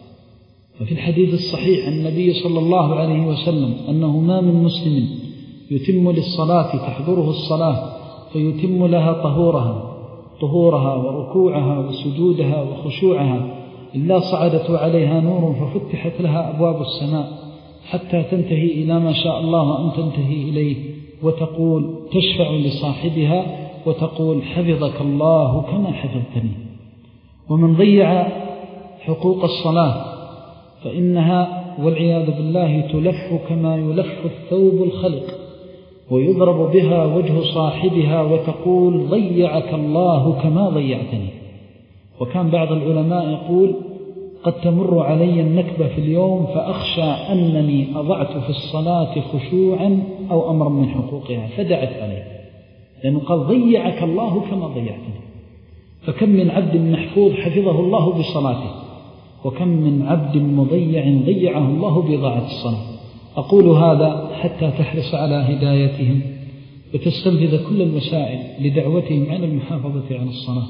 ففي الحديث الصحيح عن النبي صلى الله عليه وسلم أنه ما من مسلم يتم للصلاة تحضره الصلاة فيتم لها طهورها طهورها وركوعها وسجودها وخشوعها إلا صعدت عليها نور ففتحت لها أبواب السماء حتى تنتهي إلى ما شاء الله أن تنتهي إليه، وتقول تشفع لصاحبها وتقول حفظك الله كما حفظتني. ومن ضيع حقوق الصلاة فإنها والعياذ بالله تلف كما يلف الثوب الخلق، ويضرب بها وجه صاحبها وتقول ضيعك الله كما ضيعتني. وكان بعض العلماء يقول قد تمر علي النكبة في اليوم فأخشى أنني أضعت في الصلاة خشوعا أو أمرا من حقوقها فدعت عليه، لأنه قال ضيعك الله كما ضيعتني. فكم من عبد محفوظ حفظه الله بصلاته، وكم من عبد مضيع ضيعه الله بضاعة الصلاة. أقول هذا حتى تحرص على هدايتهم وتستنفذ كل الوسائل لدعوتهم على المحافظة على الصلاة،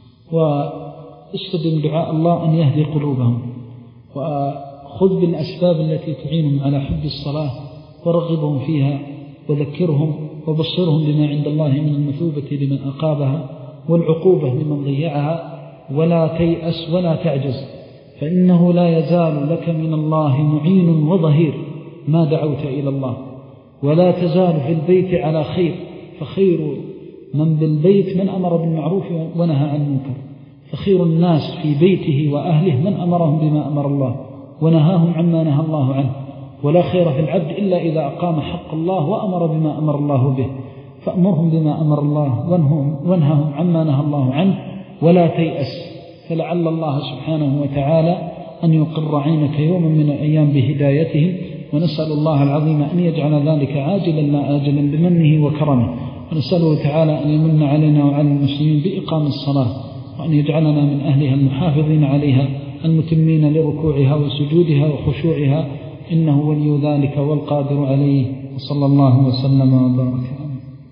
واستدم دعاء الله أن يهدي قلوبهم، وخذ بالأسباب التي تعينهم على حب الصلاة ورغبهم فيها، وذكرهم وبصرهم بما عند الله من المثوبة لمن أقابها والعقوبة لمن ضيعها، ولا تيأس ولا تعجز، فإنه لا يزال لك من الله معين وظهير ما دعوت إلى الله. ولا تزال في البيت على خير، فخير من بالبيت من أمر بالمعروف ونهى عن المنكر، فخير الناس في بيته وأهله من أمرهم بما أمر الله ونهاهم عما نهى الله عنه. ولا خير في العبد إلا إذا أقام حق الله وأمر بما أمر الله به، فأمرهم بما أمر الله وانههم عما نهى الله عنه، ولا تيأس، فلعل الله سبحانه وتعالى أن يقر عينك يوما من الأيام بهدايتهم. ونسأل الله العظيم أن يجعل ذلك عاجلا لا آجلا بمنه وكرمه، ونسأله تعالى أن يمن علينا وعلى المسلمين بإقام الصلاة، وأن يجعلنا من أهلها المحافظين عليها المتمين لركوعها وسجودها وخشوعها، إنه ولي ذلك والقادر عليه. وصلى الله وسلم وبارك.